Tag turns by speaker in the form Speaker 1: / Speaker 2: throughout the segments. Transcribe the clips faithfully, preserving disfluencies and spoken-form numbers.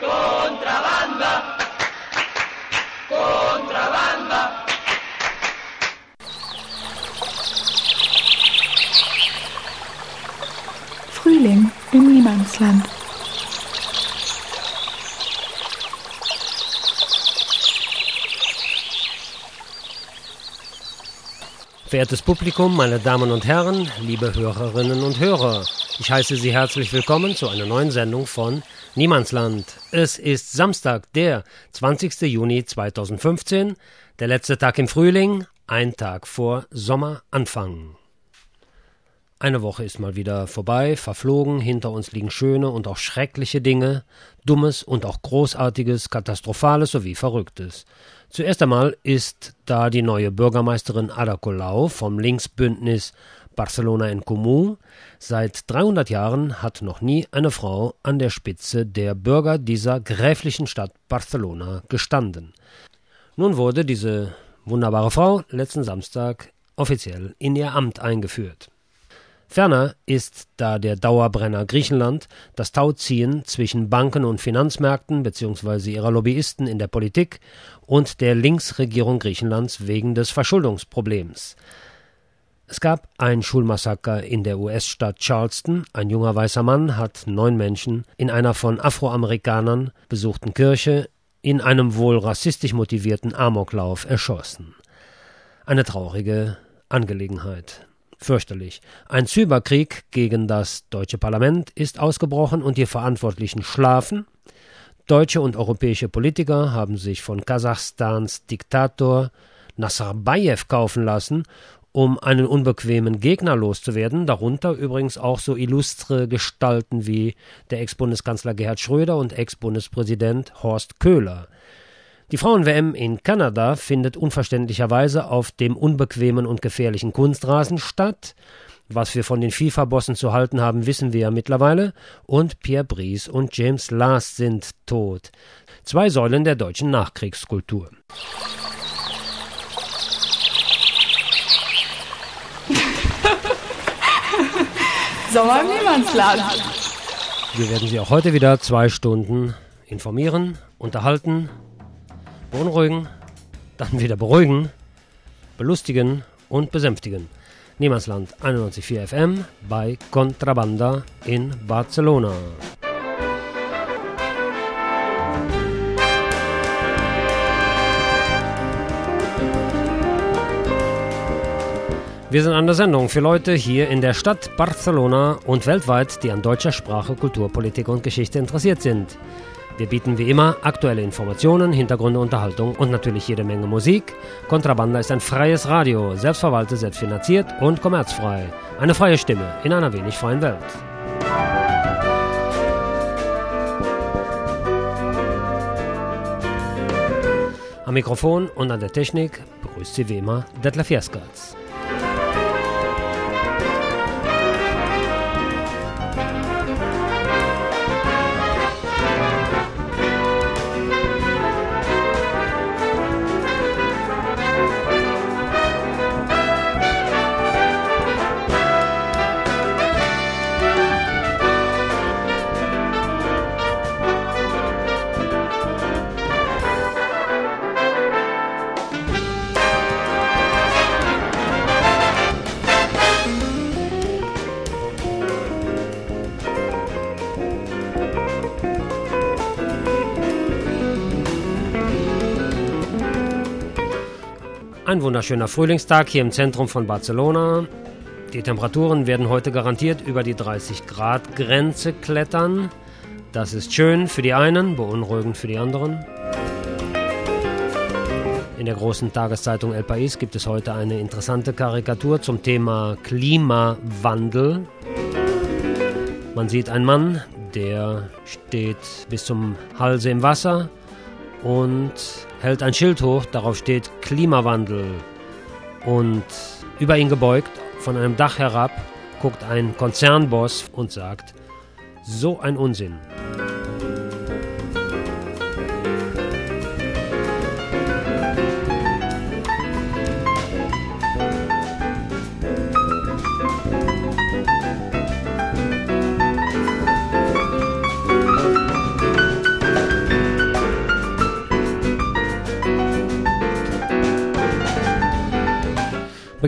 Speaker 1: Contrabanda, Contrabanda.
Speaker 2: Frühling im Niemandsland.
Speaker 3: Verehrtes Publikum, meine Damen und Herren, liebe Hörerinnen und Hörer, ich heiße Sie herzlich willkommen zu einer neuen Sendung von Niemandsland. Es ist Samstag, der zwanzigster Juni zweitausendfünfzehn, der letzte Tag im Frühling, ein Tag vor Sommeranfang. Eine Woche ist mal wieder vorbei, verflogen, hinter uns liegen schöne und auch schreckliche Dinge, Dummes und auch Großartiges, Katastrophales sowie Verrücktes. Zuerst einmal ist da die neue Bürgermeisterin Ada Colau vom Linksbündnis Barcelona en Comú. Seit dreihundert Jahren hat noch nie eine Frau an der Spitze der Bürger dieser gräflichen Stadt Barcelona gestanden. Nun wurde diese wunderbare Frau letzten Samstag offiziell in ihr Amt eingeführt. Ferner ist da der Dauerbrenner Griechenland, das Tauziehen zwischen Banken und Finanzmärkten bzw. ihrer Lobbyisten in der Politik und der Linksregierung Griechenlands wegen des Verschuldungsproblems. Es gab ein Schulmassaker in der U S-Stadt Charleston. Ein junger weißer Mann hat neun Menschen in einer von Afroamerikanern besuchten Kirche in einem wohl rassistisch motivierten Amoklauf erschossen. Eine traurige Angelegenheit. Fürchterlich. Ein Cyberkrieg gegen das deutsche Parlament ist ausgebrochen und die Verantwortlichen schlafen. Deutsche und europäische Politiker haben sich von Kasachstans Diktator Nazarbayev kaufen lassen, um einen unbequemen Gegner loszuwerden, darunter übrigens auch so illustre Gestalten wie der Ex-Bundeskanzler Gerhard Schröder und Ex-Bundespräsident Horst Köhler. Die Frauen-W M in Kanada findet unverständlicherweise auf dem unbequemen und gefährlichen Kunstrasen statt. Was wir von den FIFA-Bossen zu halten haben, wissen wir ja mittlerweile. Und Pierre Brice und James Last sind tot. Zwei Säulen der deutschen Nachkriegskultur.
Speaker 2: Sommer im Niemandsland.
Speaker 3: Wir werden Sie auch heute wieder zwei Stunden informieren, unterhalten, beunruhigen, dann wieder beruhigen, belustigen und besänftigen. Niemandsland einundneunzig Komma vier F M bei Contrabanda in Barcelona. Wir sind an der Sendung für Leute hier in der Stadt Barcelona und weltweit, die an deutscher Sprache, Kultur, Politik und Geschichte interessiert sind. Wir bieten wie immer aktuelle Informationen, Hintergründe, Unterhaltung und natürlich jede Menge Musik. Contrabanda ist ein freies Radio, selbstverwaltet, selbstfinanziert und kommerzfrei. Eine freie Stimme in einer wenig freien Welt. Am Mikrofon und an der Technik begrüßt Sie wie immer Detlef Jeskaerts. Ein wunderschöner Frühlingstag hier im Zentrum von Barcelona. Die Temperaturen werden heute garantiert über die dreißig Grad Grenze klettern. Das ist schön für die einen, beunruhigend für die anderen. In der großen Tageszeitung El País gibt es heute eine interessante Karikatur zum Thema Klimawandel. Man sieht einen Mann, der steht bis zum Halse im Wasser und hält ein Schild hoch, darauf steht Klimawandel. Und über ihn gebeugt, von einem Dach herab, guckt ein Konzernboss und sagt, so ein Unsinn.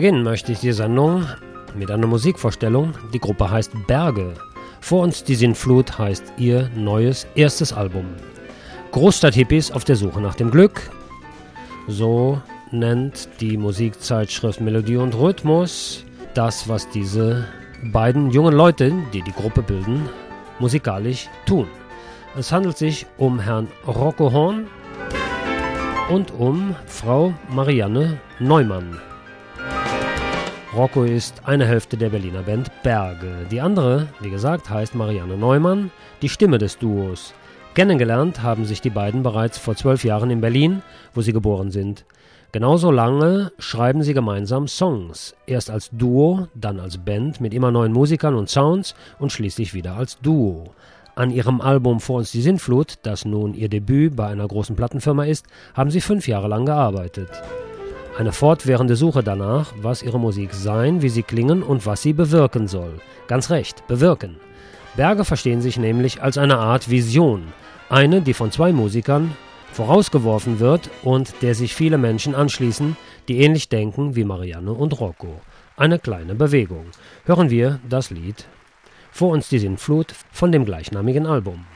Speaker 3: Beginnen möchte ich die Sendung mit einer Musikvorstellung. Die Gruppe heißt Berge. Vor uns die Sintflut heißt ihr neues erstes Album. Großstadt-Hippies auf der Suche nach dem Glück. So nennt die Musikzeitschrift Melodie und Rhythmus das, was diese beiden jungen Leute, die die Gruppe bilden, musikalisch tun. Es handelt sich um Herrn Rocco Horn und um Frau Marianne Neumann. Rocco ist eine Hälfte der Berliner Band Berge. Die andere, wie gesagt, heißt Marianne Neumann, die Stimme des Duos. Kennengelernt haben sich die beiden bereits vor zwölf Jahren in Berlin, wo sie geboren sind. Genauso lange schreiben sie gemeinsam Songs. Erst als Duo, dann als Band mit immer neuen Musikern und Sounds und schließlich wieder als Duo. An ihrem Album Vor uns die Sintflut, das nun ihr Debüt bei einer großen Plattenfirma ist, haben sie fünf Jahre lang gearbeitet. Eine fortwährende Suche danach, was ihre Musik sein, wie sie klingen und was sie bewirken soll. Ganz recht, bewirken. Berge verstehen sich nämlich als eine Art Vision. Eine, die von zwei Musikern vorausgeworfen wird und der sich viele Menschen anschließen, die ähnlich denken wie Marianne und Rocco. Eine kleine Bewegung. Hören wir das Lied Vor uns die Sintflut von dem gleichnamigen Album.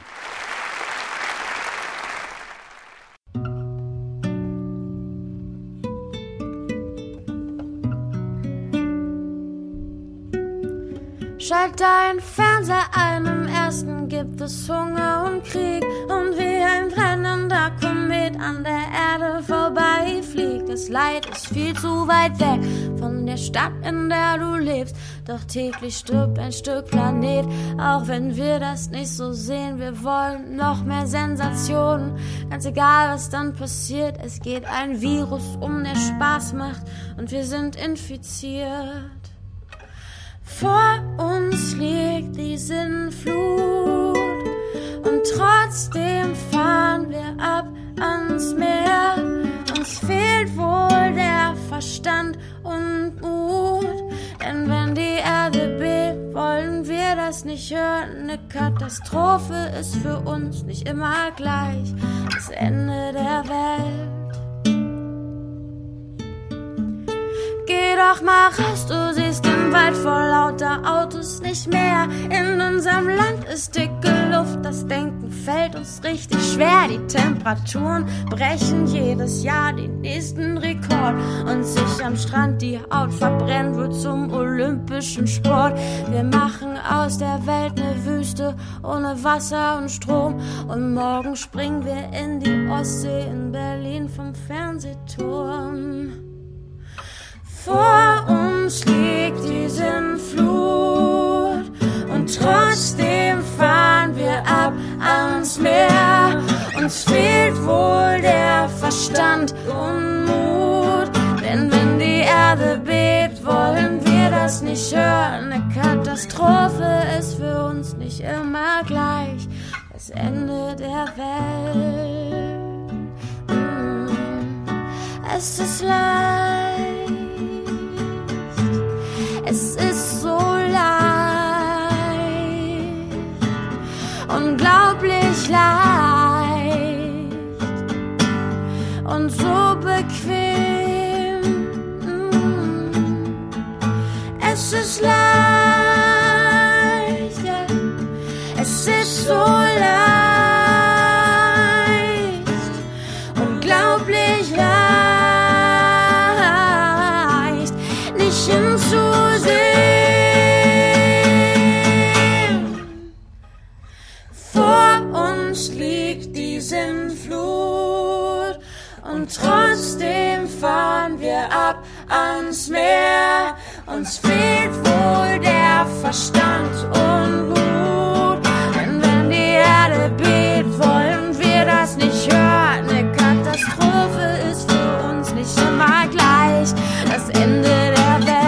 Speaker 1: Schalt dein Fernseher ein, im ersten gibt es Hunger und Krieg. Und wie ein brennender Komet an der Erde vorbeifliegt. Das Leid ist viel zu weit weg von der Stadt, in der du lebst. Doch täglich stirbt ein Stück Planet, auch wenn wir das nicht so sehen. Wir wollen noch mehr Sensationen, ganz egal was dann passiert. Es geht ein Virus um, der Spaß macht und wir sind infiziert. Vor uns liegt die Sintflut und trotzdem fahren wir ab ans Meer. Uns fehlt wohl der Verstand und Mut, denn wenn die Erde bebt, wollen wir das nicht hören. Eine Katastrophe ist für uns nicht immer gleich das Ende der Welt. Geh doch mal raus, du siehst den Wald vor lauter Autos nicht mehr. In unserem Land ist dicke Luft, das Denken fällt uns richtig schwer. Die Temperaturen brechen jedes Jahr den nächsten Rekord. Und sich am Strand die Haut verbrennen wird zum olympischen Sport. Wir machen aus der Welt eine Wüste ohne Wasser und Strom. Und morgen springen wir in die Ostsee in Berlin vom Fernsehturm. Vor uns liegt die Sintflut und trotzdem fahren wir ab ans Meer. Uns fehlt wohl der Verstand und Mut, denn wenn die Erde bebt, wollen wir das nicht hören. Eine Katastrophe ist für uns nicht immer gleich das Ende der Welt. Es ist leicht. Es ist so leicht, unglaublich leicht und so bequem. Es ist leicht, ja. Es ist so leicht, unglaublich leicht, nicht hinzusehen. Liegt die Sintflut und trotzdem fahren wir ab ans Meer. Uns fehlt wohl der Verstand und Mut, denn wenn die Erde bebt, wollen wir das nicht hören. Eine Katastrophe ist für uns nicht immer gleich das Ende der Welt.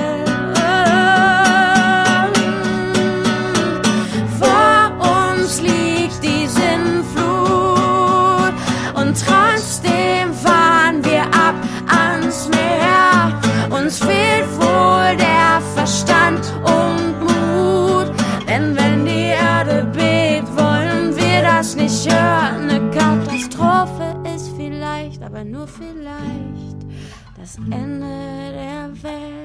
Speaker 1: Trotzdem fahren wir ab ans Meer. Uns fehlt wohl der Verstand und Mut, denn wenn die Erde bebt, wollen wir das nicht hören. Eine Katastrophe ist vielleicht, aber nur vielleicht das Ende der Welt.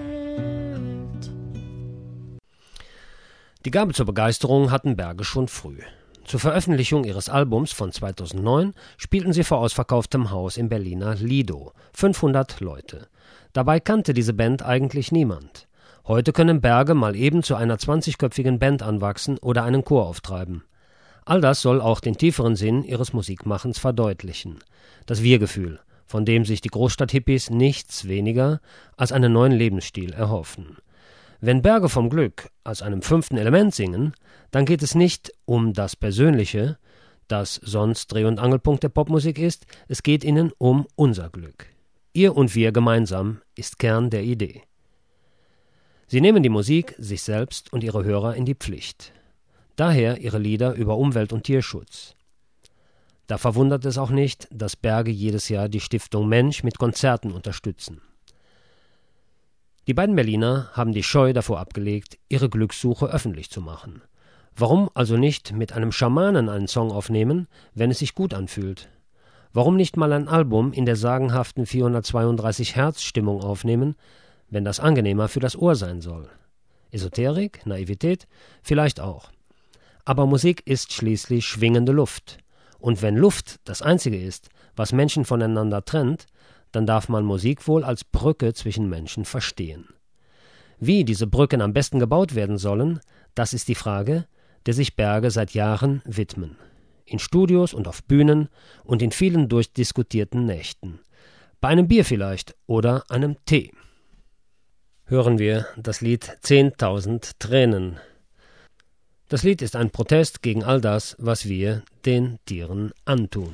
Speaker 3: Die Gabe zur Begeisterung hatten Berge schon früh. Zur Veröffentlichung ihres Albums von zweitausendneun spielten sie vor ausverkauftem Haus im Berliner Lido. fünfhundert Leute. Dabei kannte diese Band eigentlich niemand. Heute können Berge mal eben zu einer zwanzigköpfigen Band anwachsen oder einen Chor auftreiben. All das soll auch den tieferen Sinn ihres Musikmachens verdeutlichen. Das Wir-Gefühl, von dem sich die Großstadt-Hippies nichts weniger als einen neuen Lebensstil erhoffen. Wenn Berge vom Glück als einem fünften Element singen, dann geht es nicht um das Persönliche, das sonst Dreh- und Angelpunkt der Popmusik ist, es geht ihnen um unser Glück. Ihr und wir gemeinsam ist Kern der Idee. Sie nehmen die Musik, sich selbst und ihre Hörer in die Pflicht. Daher ihre Lieder über Umwelt- und Tierschutz. Da verwundert es auch nicht, dass Berge jedes Jahr die Stiftung Mensch mit Konzerten unterstützen. Die beiden Berliner haben die Scheu davor abgelegt, ihre Glückssuche öffentlich zu machen. Warum also nicht mit einem Schamanen einen Song aufnehmen, wenn es sich gut anfühlt? Warum nicht mal ein Album in der sagenhaften vierhundertzweiunddreißig Hertz Stimmung aufnehmen, wenn das angenehmer für das Ohr sein soll? Esoterik, Naivität? Vielleicht auch. Aber Musik ist schließlich schwingende Luft. Und wenn Luft das Einzige ist, was Menschen voneinander trennt, dann darf man Musik wohl als Brücke zwischen Menschen verstehen. Wie diese Brücken am besten gebaut werden sollen, das ist die Frage, der sich Berge seit Jahren widmen. In Studios und auf Bühnen und in vielen durchdiskutierten Nächten. Bei einem Bier vielleicht oder einem Tee. Hören wir das Lied zehntausend Tränen. Das Lied ist ein Protest gegen all das, was wir den Tieren antun.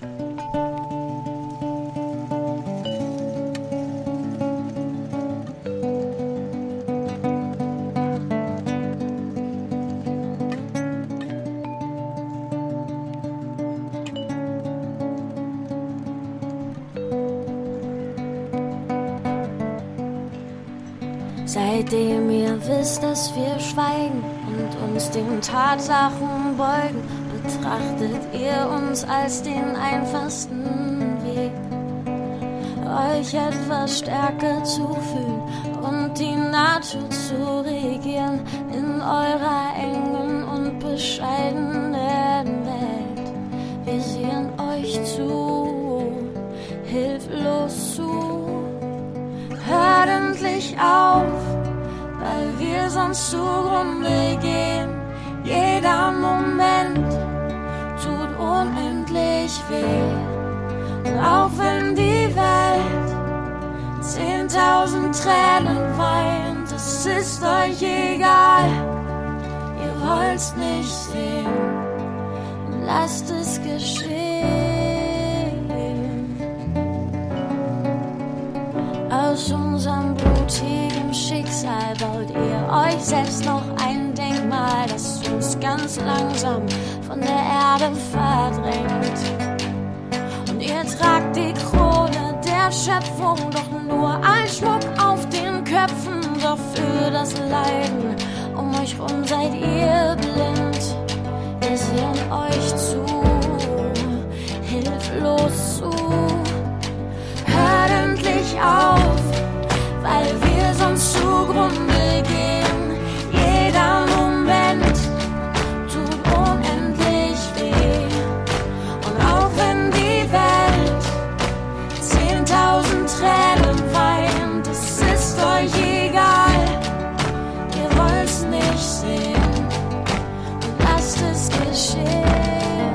Speaker 1: Seitdem ihr wisst, dass wir schweigen und uns den Tatsachen beugen, betrachtet ihr uns als den einfachsten Weg, euch etwas Stärke zu fühlen und die Natur zu regieren in eurer engen und bescheidenen Welt. Wir sehen euch zu, hilflos zu. Hört endlich auf, weil wir sonst zugrunde gehen. Jeder Moment tut unendlich weh. Und auch wenn die Welt zehntausend Tränen weint, es ist euch egal. Ihr wollt's nicht sehen, lasst es geschehen. Aus unserem blutigen Schicksal baut ihr euch selbst noch ein Denkmal, das uns ganz langsam von der Erde verdrängt. Und ihr tragt die Krone der Schöpfung, doch nur ein Schmuck auf den Köpfen. Doch für das Leiden um euch rum seid ihr blind. Wir sehen euch zu, hilflos zu. Hört endlich auf, weil wir sonst zugrunde gehen. Jeder Moment tut unendlich weh. Und auch wenn die Welt zehntausend Tränen weint, es ist euch egal. Ihr wollt's nicht sehen und lasst es geschehen.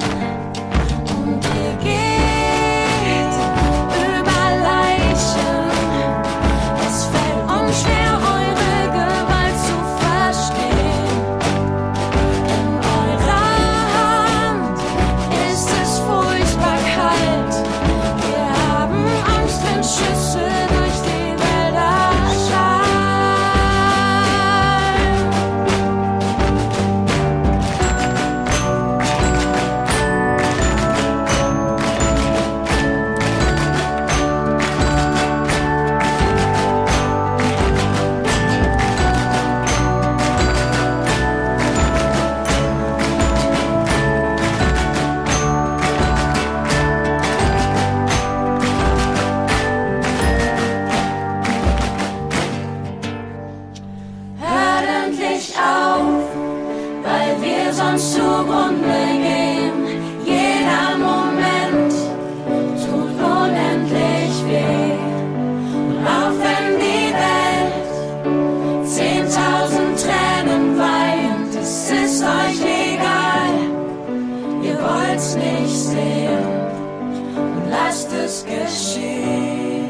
Speaker 1: will's nicht sehen und lasst es geschehen.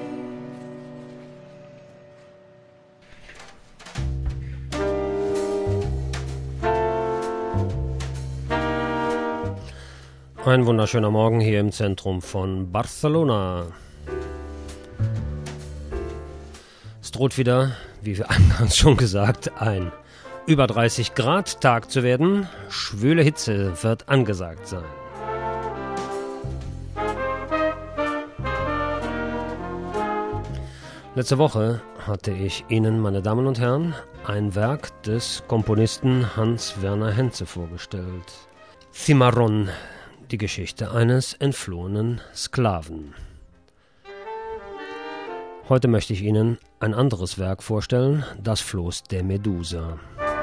Speaker 3: Ein wunderschöner Morgen hier im Zentrum von Barcelona. Es droht wieder, wie wir eingangs schon gesagt, ein über dreißig Grad Tag zu werden. Schwüle Hitze wird angesagt sein. Letzte Woche hatte ich Ihnen, meine Damen und Herren, ein Werk des Komponisten Hans Werner Henze vorgestellt. Cimarrón, die Geschichte eines entflohenen Sklaven. Heute möchte ich Ihnen ein anderes Werk vorstellen, das Floß der Medusa.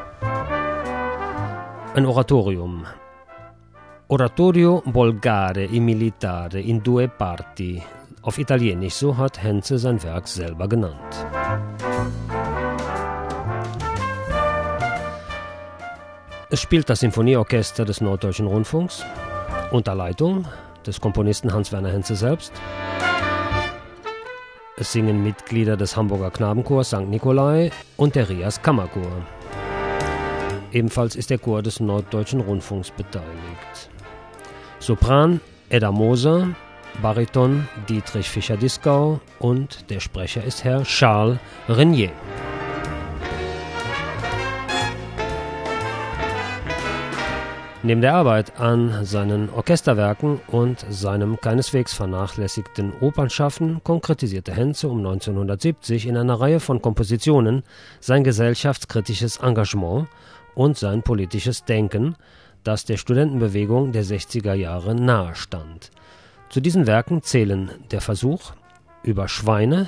Speaker 3: Ein Oratorium. Oratorio volgare e militare in due parti. Auf Italienisch, so hat Henze sein Werk selber genannt. Es spielt das Sinfonieorchester des Norddeutschen Rundfunks unter Leitung des Komponisten Hans Werner Henze selbst. Es singen Mitglieder des Hamburger Knabenchors Sankt Nikolai und der Rias Kammerchor. Ebenfalls ist der Chor des Norddeutschen Rundfunks beteiligt. Sopran Edda Moser, Bariton Dietrich Fischer-Dieskau und der Sprecher ist Herr Charles Renier. Neben der Arbeit an seinen Orchesterwerken und seinem keineswegs vernachlässigten Opernschaffen konkretisierte Henze um neunzehnhundertsiebzig in einer Reihe von Kompositionen sein gesellschaftskritisches Engagement und sein politisches Denken, das der Studentenbewegung der sechziger Jahre nahestand. Zu diesen Werken zählen der Versuch, über Schweine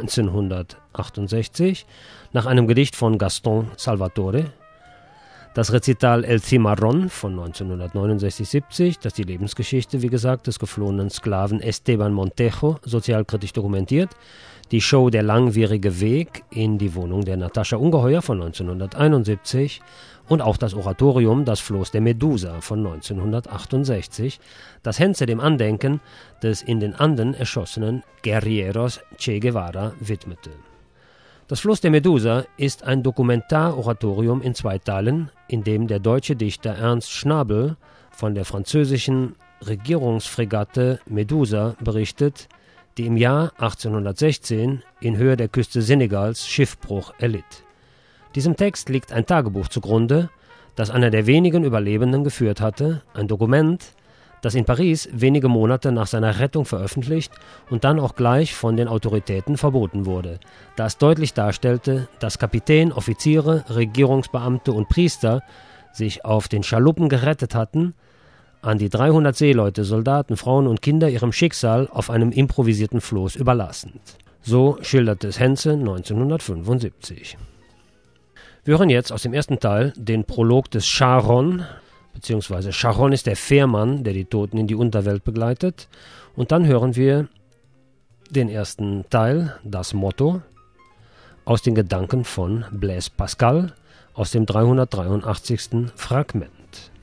Speaker 3: neunzehnhundertachtundsechzig nach einem Gedicht von Gaston Salvatore, das Rezital El Cimarrón von neunzehnhundertneunundsechzig siebzig, das die Lebensgeschichte, wie gesagt, des geflohenen Sklaven Esteban Montejo sozialkritisch dokumentiert, die Show Der langwierige Weg in die Wohnung der Natascha Ungeheuer von neunzehnhunderteinundsiebzig und auch das Oratorium Das Floß der Medusa von neunzehnhundertachtundsechzig, das Henze dem Andenken des in den Anden erschossenen Guerrilleros Che Guevara widmete. Das Floß der Medusa ist ein Dokumentaroratorium in zwei Teilen, in dem der deutsche Dichter Ernst Schnabel von der französischen Regierungsfregatte Medusa berichtet, die im Jahr achtzehnhundertsechzehn in Höhe der Küste Senegals Schiffbruch erlitt. Diesem Text liegt ein Tagebuch zugrunde, das einer der wenigen Überlebenden geführt hatte, ein Dokument, das in Paris wenige Monate nach seiner Rettung veröffentlicht und dann auch gleich von den Autoritäten verboten wurde, da es deutlich darstellte, dass Kapitän, Offiziere, Regierungsbeamte und Priester sich auf den Schaluppen gerettet hatten, an die dreihundert Seeleute, Soldaten, Frauen und Kinder ihrem Schicksal auf einem improvisierten Floß überlassend. So schilderte es Henze neunzehnhundertfünfundsiebzig. Wir hören jetzt aus dem ersten Teil den Prolog des Charon, beziehungsweise Charon ist der Fährmann, der die Toten in die Unterwelt begleitet. Und dann hören wir den ersten Teil, das Motto, aus den Gedanken von Blaise Pascal, aus dem dreihundertdreiundachtzigsten Fragment.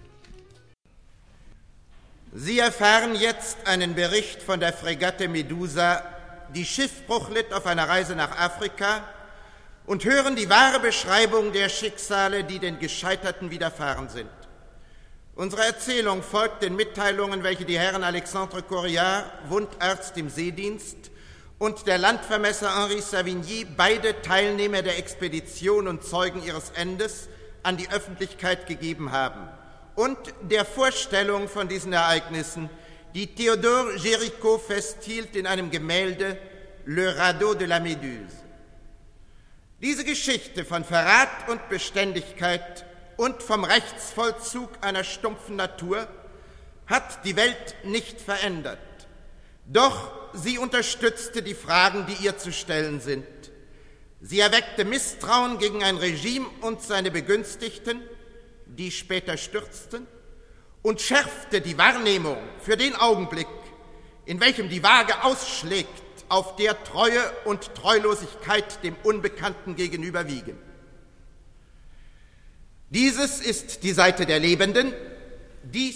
Speaker 4: Sie erfahren jetzt einen Bericht von der Fregatte Medusa, die Schiffbruch litt auf einer Reise nach Afrika, und hören die wahre Beschreibung der Schicksale, die den Gescheiterten widerfahren sind. Unsere Erzählung folgt den Mitteilungen, welche die Herren Alexandre Corillard, Wundarzt im Seedienst, und der Landvermesser Henri Savigny, beide Teilnehmer der Expedition und Zeugen ihres Endes, an die Öffentlichkeit gegeben haben, und der Vorstellung von diesen Ereignissen, die Théodore Géricault festhielt in einem Gemälde Le Radeau de la Méduse. Diese Geschichte von Verrat und Beständigkeit und vom Rechtsvollzug einer stumpfen Natur hat die Welt nicht verändert. Doch sie unterstützte die Fragen, die ihr zu stellen sind. Sie erweckte Misstrauen gegen ein Regime und seine Begünstigten, die später stürzten, und schärfte die Wahrnehmung für den Augenblick, in welchem die Waage ausschlägt, auf der Treue und Treulosigkeit dem Unbekannten gegenüber wiegen. Dieses ist die Seite der Lebenden, dies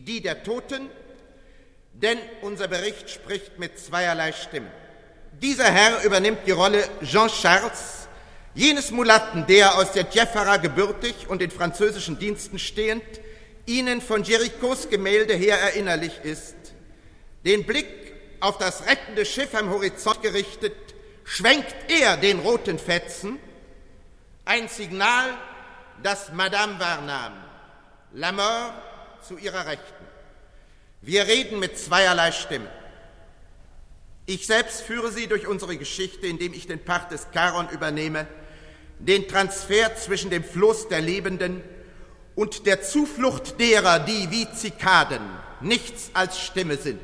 Speaker 4: die der Toten, denn unser Bericht spricht mit zweierlei Stimmen. Dieser Herr übernimmt die Rolle Jean Charles, jenes Mulatten, der aus der Djeffara gebürtig und in französischen Diensten stehend, Ihnen von Jerichos Gemälde her erinnerlich ist. Den Blick auf das rettende Schiff am Horizont gerichtet, schwenkt er den roten Fetzen, ein Signal, das Madame wahrnahm, la Mort zu ihrer Rechten. Wir reden mit zweierlei Stimmen. Ich selbst führe Sie durch unsere Geschichte, indem ich den Part des Charon übernehme, den Transfer zwischen dem Floß der Lebenden und der Zuflucht derer, die wie Zikaden nichts als Stimme sind.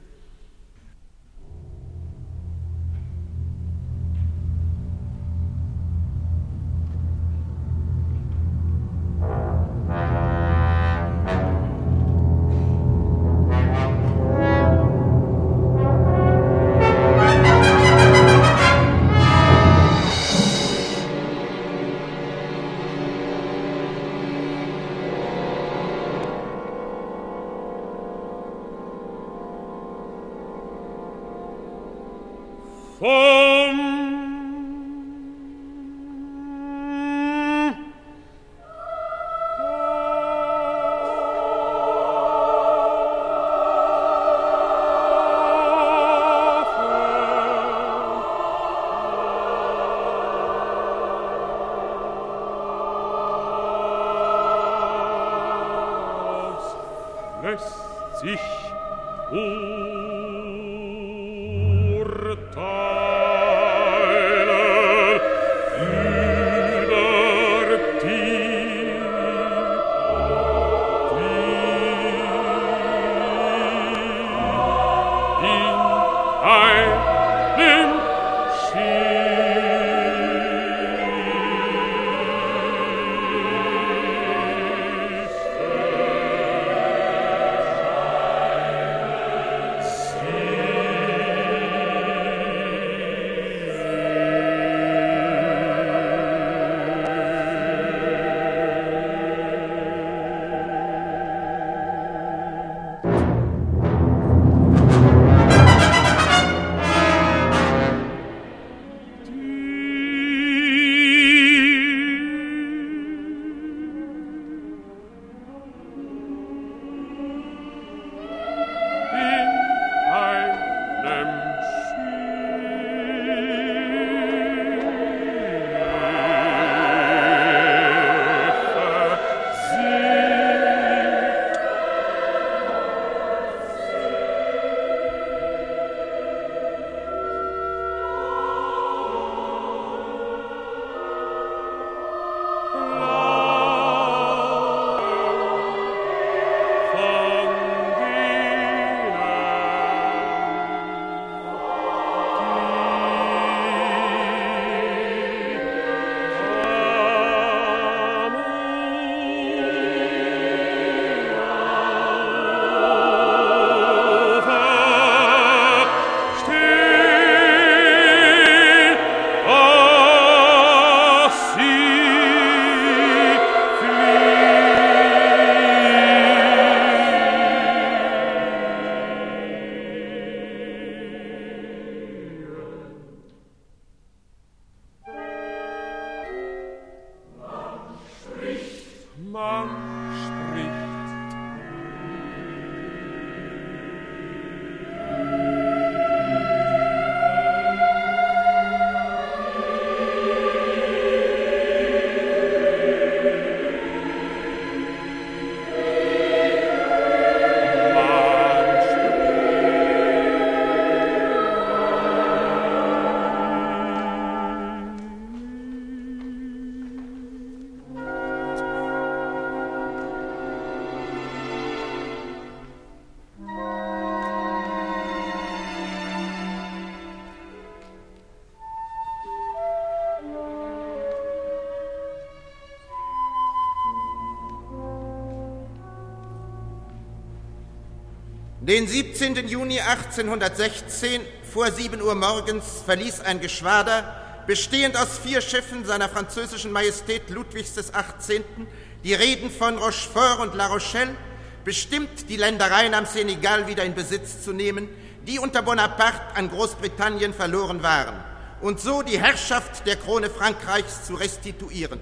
Speaker 5: sich urteilen über die, die in einem
Speaker 4: Den siebzehnten Juni achtzehnhundertsechzehn vor sieben Uhr morgens verließ ein Geschwader, bestehend aus vier Schiffen seiner französischen Majestät Ludwigs des Achtzehnten, die Reeden von Rochefort und La Rochelle, bestimmt, die Ländereien am Senegal wieder in Besitz zu nehmen, die unter Bonaparte an Großbritannien verloren waren, und so die Herrschaft der Krone Frankreichs zu restituieren.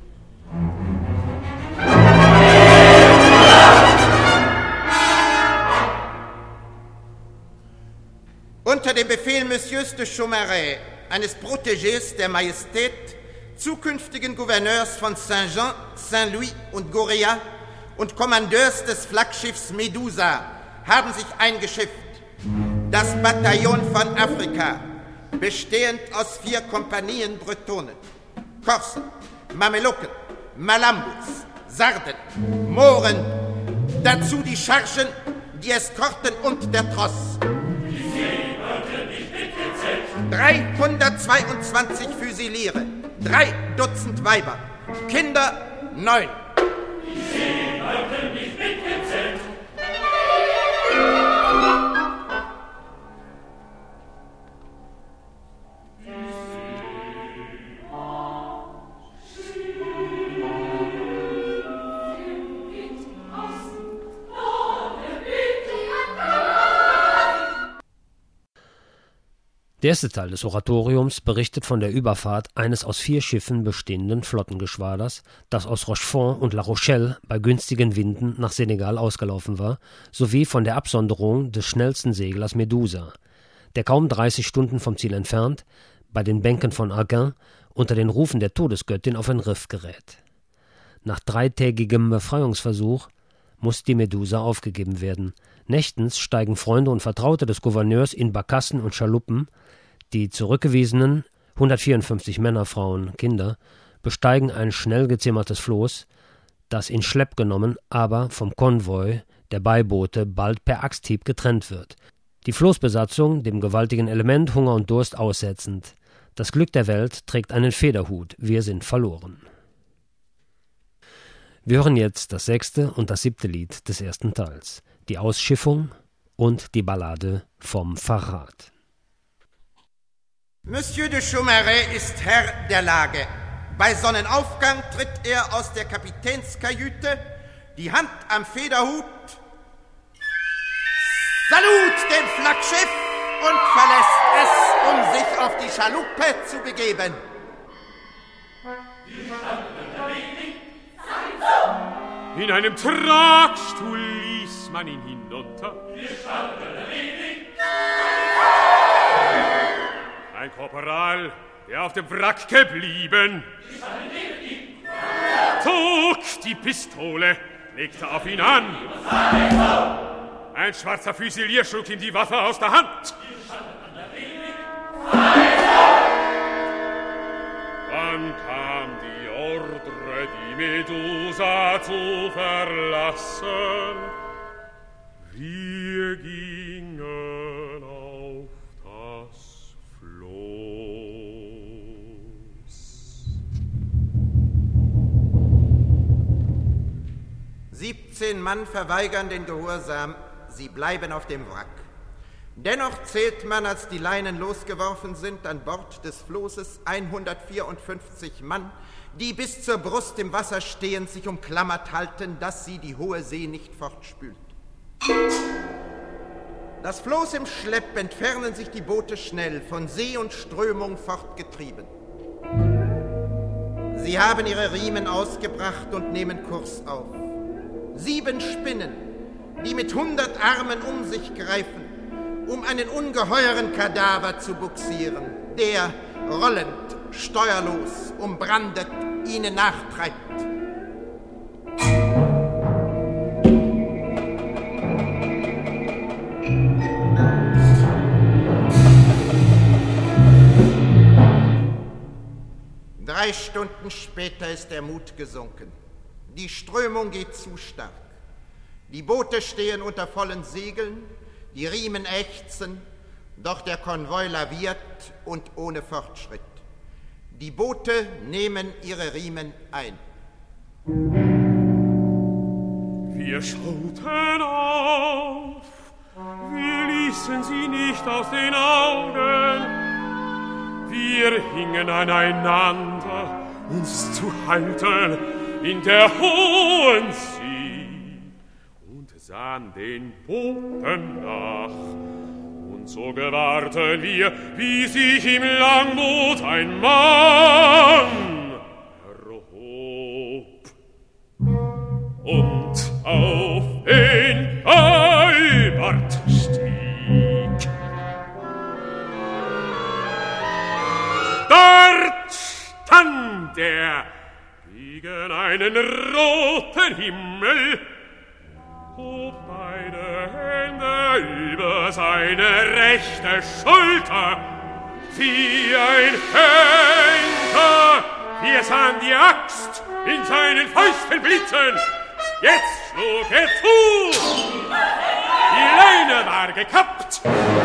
Speaker 4: Unter dem Befehl Messieurs de Chaumaret, eines Protégés der Majestät, zukünftigen Gouverneurs von Saint-Jean, Saint-Louis und Gorea und Kommandeurs des Flaggschiffs Medusa haben sich eingeschifft. Das Bataillon von Afrika, bestehend aus vier Kompanien Bretonen, Korsen, Mamelucken, Malambus, Sarden, Mohren, dazu die Chargen, die Eskorten und der Tross. dreihundertzweiundzwanzig Füsiliere, drei Dutzend Weiber, Kinder neun. Die See wollten nicht mitgezählt.
Speaker 3: Der erste Teil des Oratoriums berichtet von der Überfahrt eines aus vier Schiffen bestehenden Flottengeschwaders, das aus Rochefort und La Rochelle bei günstigen Winden nach Senegal ausgelaufen war, sowie von der Absonderung des schnellsten Seglers Medusa, der kaum dreißig Stunden vom Ziel entfernt, bei den Bänken von Agen, unter den Rufen der Todesgöttin auf ein Riff gerät. Nach dreitägigem Befreiungsversuch muss die Medusa aufgegeben werden. Nächtens steigen Freunde und Vertraute des Gouverneurs in Barkassen und Schaluppen. Die zurückgewiesenen hundertvierundfünfzig Männer, Frauen, Kinder besteigen ein schnell gezimmertes Floß, das in Schlepp genommen, aber vom Konvoi der Beiboote bald per Axthieb getrennt wird. Die Floßbesatzung dem gewaltigen Element Hunger und Durst aussetzend. Das Glück der Welt trägt einen Federhut, wir sind verloren. Wir hören jetzt das sechste und das siebte Lied des ersten Teils, die Ausschiffung und die Ballade vom Verrat.
Speaker 4: Monsieur de Chaumaret ist Herr der Lage. Bei Sonnenaufgang tritt er aus der Kapitänskajüte, die Hand am Federhut, Salut dem Flaggschiff und verlässt es, um sich auf die Schaluppe zu begeben.
Speaker 5: In einem Tragstuhl ließ man ihn hinunter. Ein Korporal, der auf dem Wrack geblieben, zog die Pistole, legte auf ihn an. Ein schwarzer Füsilier schlug ihm die Waffe aus der Hand. Dann kam die Ordre, die Medusa zu verlassen. Wir gingen auf das Floß.
Speaker 4: Siebzehn Mann verweigern den Gehorsam, sie bleiben auf dem Wrack. Dennoch zählt man, als die Leinen losgeworfen sind, an Bord des Floßes hundertvierundfünfzig Mann, die bis zur Brust im Wasser stehend sich umklammert halten, dass sie die hohe See nicht fortspült. Das Floß im Schlepp entfernen sich die Boote schnell, von See und Strömung fortgetrieben. Sie haben ihre Riemen ausgebracht und nehmen Kurs auf. Sieben Spinnen, die mit hundert Armen um sich greifen, um einen ungeheuren Kadaver zu buxieren, der, rollend, steuerlos, umbrandet, ihnen nachtreibt. Drei Stunden später ist der Mut gesunken. Die Strömung geht zu stark. Die Boote stehen unter vollen Segeln, die Riemen ächzen, doch der Konvoi laviert und ohne Fortschritt. Die Boote nehmen ihre Riemen ein.
Speaker 5: Wir schauten auf, wir ließen sie nicht aus den Augen. Wir hingen aneinander, uns zu halten in der hohen See. Und sahen den Boten nach. Und so gewahrten wir, wie sich im Langmut ein Mann erhob und auf den Albert stieg. Dort stand er gegen einen roten Himmel, hob beide Hände über seine rechte Schulter, wie ein Henker. Wir sahen die Axt in seinen Fäusten blitzen. Jetzt schlug er zu. Die Leine war gekappt.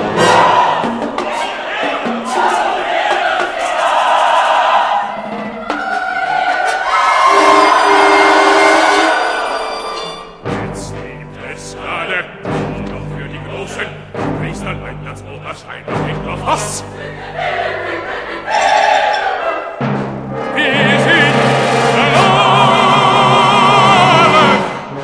Speaker 5: Priesterleutnants Oberschein noch nicht auf was. Wir sind verloren!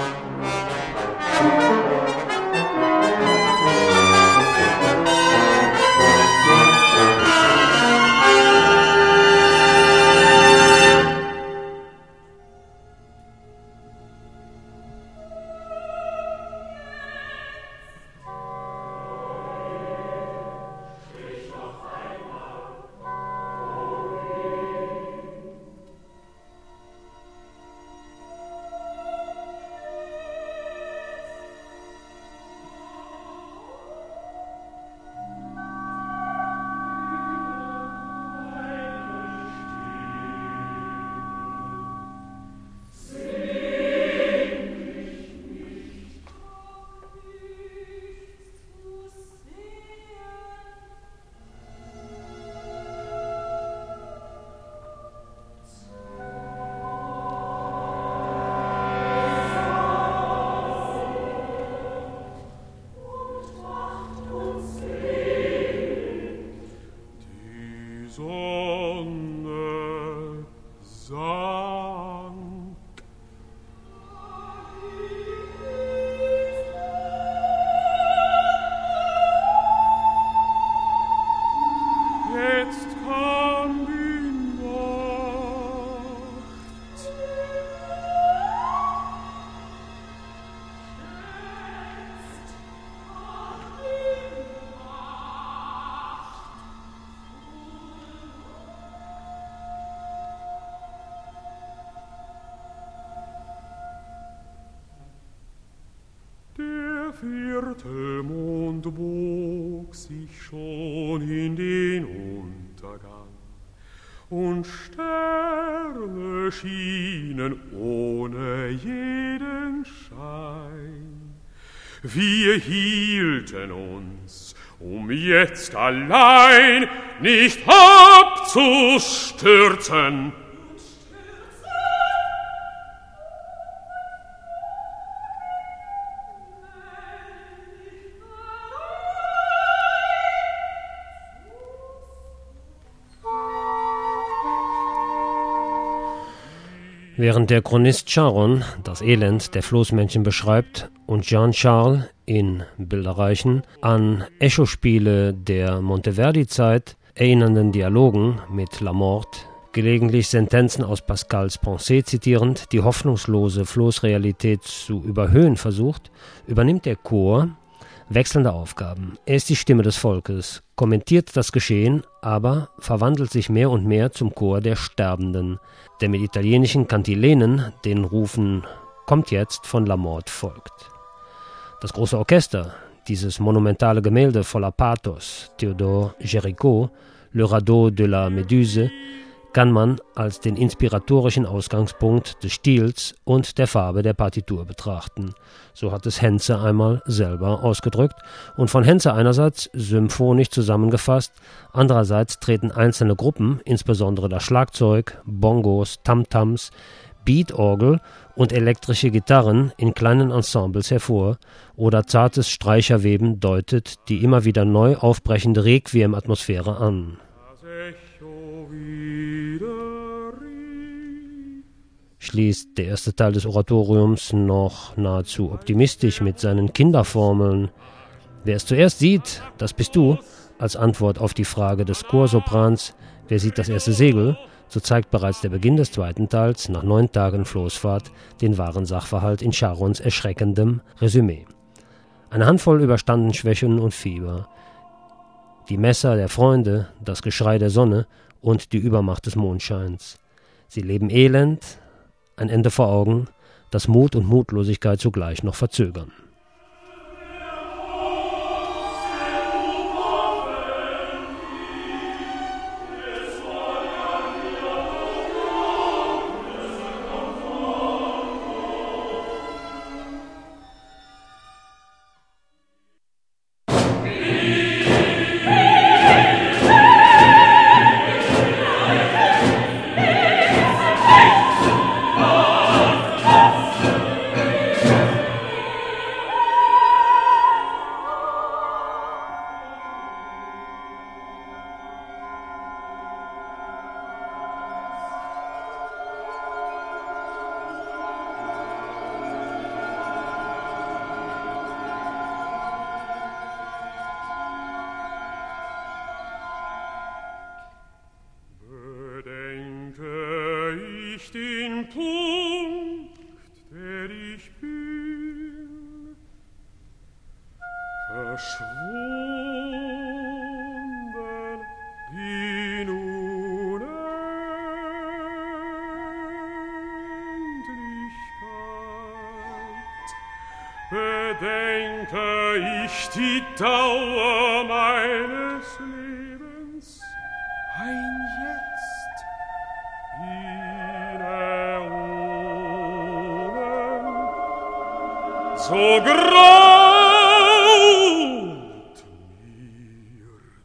Speaker 5: vierte Mond bog sich schon in den Untergang, und Sterne schienen ohne jeden Schein. Wir hielten uns, um jetzt allein nicht abzustürzen.
Speaker 3: Während der Chronist Charon das Elend der Floßmännchen beschreibt und Jean-Charles in Bilderreichen an Echospiele der Monteverdi-Zeit erinnernden Dialogen mit Lamarthe, gelegentlich Sentenzen aus Pascals Pensée zitierend, die hoffnungslose Floßrealität zu überhöhen versucht, übernimmt der Chor wechselnde Aufgaben. Er ist die Stimme des Volkes, kommentiert das Geschehen, aber verwandelt sich mehr und mehr zum Chor der Sterbenden, der mit italienischen Kantilenen den Rufen »Kommt jetzt« von Lamarthe folgt. Das große Orchester, dieses monumentale Gemälde voller Pathos, Théodore Géricault, Le Radeau de la Méduse, kann man als den inspiratorischen Ausgangspunkt des Stils und der Farbe der Partitur betrachten. So hat es Henze einmal selber ausgedrückt und von Henze einerseits symphonisch zusammengefasst, andererseits treten einzelne Gruppen, insbesondere das Schlagzeug, Bongos, Tamtams, Beatorgel und elektrische Gitarren in kleinen Ensembles hervor oder zartes Streicherweben deutet die immer wieder neu aufbrechende Requiem-Atmosphäre an. schließt der erste Teil des Oratoriums noch nahezu optimistisch mit seinen Kinderformeln. Wer es zuerst sieht, das bist du, als Antwort auf die Frage des Chorsoprans, wer sieht das erste Segel, so zeigt bereits der Beginn des zweiten Teils nach neun Tagen Floßfahrt den wahren Sachverhalt in Charons erschreckendem Resümee. Eine Handvoll überstanden Schwächen und Fieber, die Messer der Freunde, das Geschrei der Sonne und die Übermacht des Mondscheins. Sie leben elend, ein Ende vor Augen, das Mut und Mutlosigkeit zugleich noch verzögern.
Speaker 5: Den Punkt, der ich bin, verschwunden in Unendlichkeit. Bedenke ich die Dauer meines Lebens, ein Jetzt, so graut mir.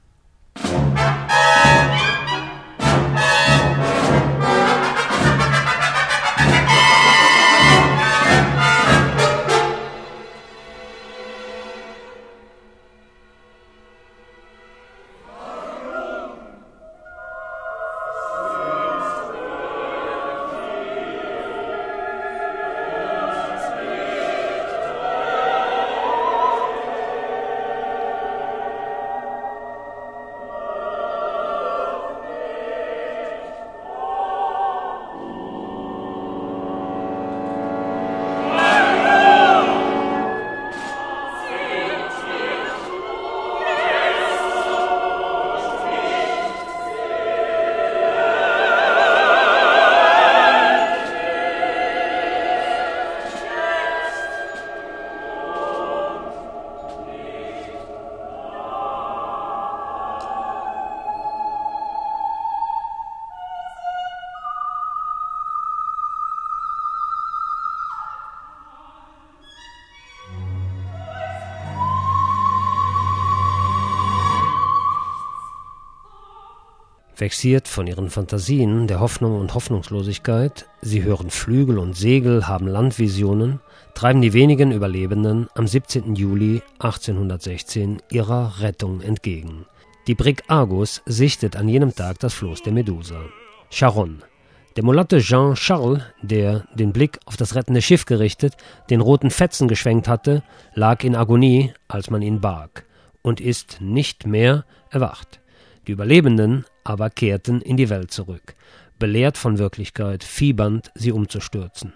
Speaker 3: Vexiert von ihren Fantasien der Hoffnung und Hoffnungslosigkeit, sie hören Flügel und Segel, haben Landvisionen, treiben die wenigen Überlebenden am siebzehnten Juli achtzehnhundertsechzehn ihrer Rettung entgegen. Die Brig Argus sichtet an jenem Tag das Floß der Medusa. Charon. Der Mulatte Jean Charles, der, den Blick auf das rettende Schiff gerichtet, den roten Fetzen geschwenkt hatte, lag in Agonie, als man ihn barg, und ist nicht mehr erwacht. Die Überlebenden aber kehrten in die Welt zurück, belehrt von Wirklichkeit, fiebernd, sie umzustürzen.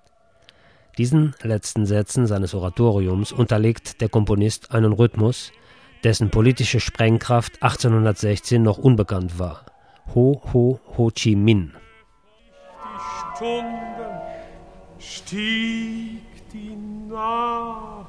Speaker 3: Diesen letzten Sätzen seines Oratoriums unterlegt der Komponist einen Rhythmus, dessen politische Sprengkraft achtzehnhundertsechzehn noch unbekannt war. Ho, ho, Ho Chi Minh.
Speaker 5: Die Stunden stieg die Nacht.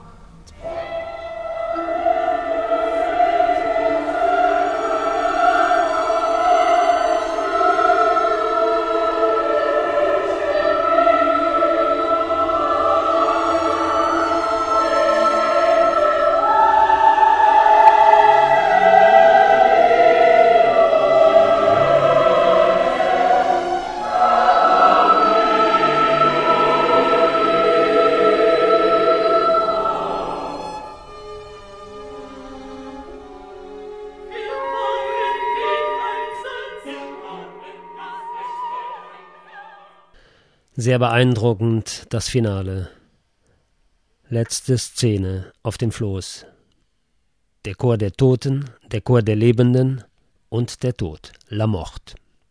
Speaker 3: Sehr beeindruckend das Finale. Letzte Szene auf dem Floß. Der Chor der Toten, der Chor der Lebenden und der Tod, La Mort.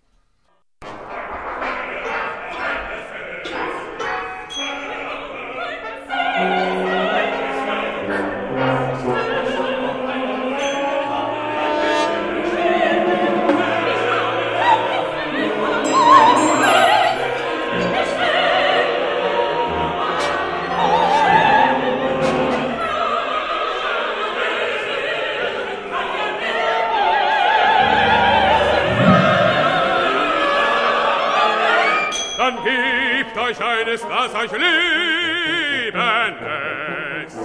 Speaker 5: Dann gebt euch eines, das euch leben lässt.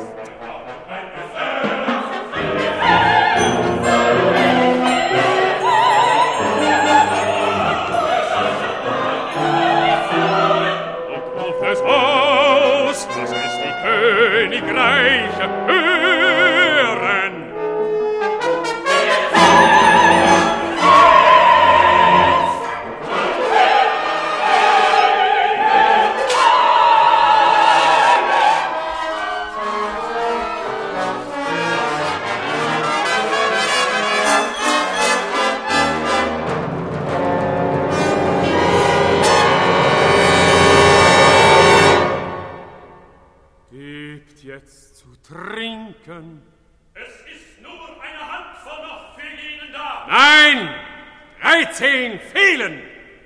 Speaker 5: Und ruft es aus, dass es die Königreiche hören. Trinken.
Speaker 6: Es ist nur eine Handvoll noch für jeden da.
Speaker 5: Nein, dreizehn fehlen.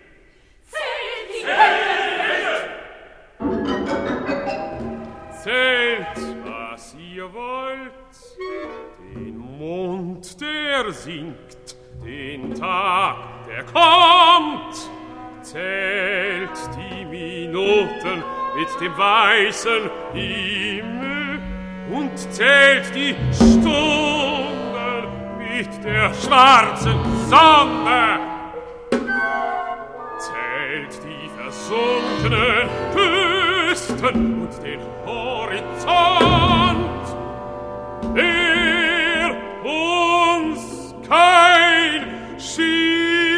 Speaker 5: Zählt, was ihr wollt, den Mond, der sinkt, den Tag, der kommt. Zählt die Minuten mit dem weißen Himmel und zählt die Stunden mit der schwarzen Sonne. Zählt die versunkenen Küsten und den Horizont, der uns kein Schiff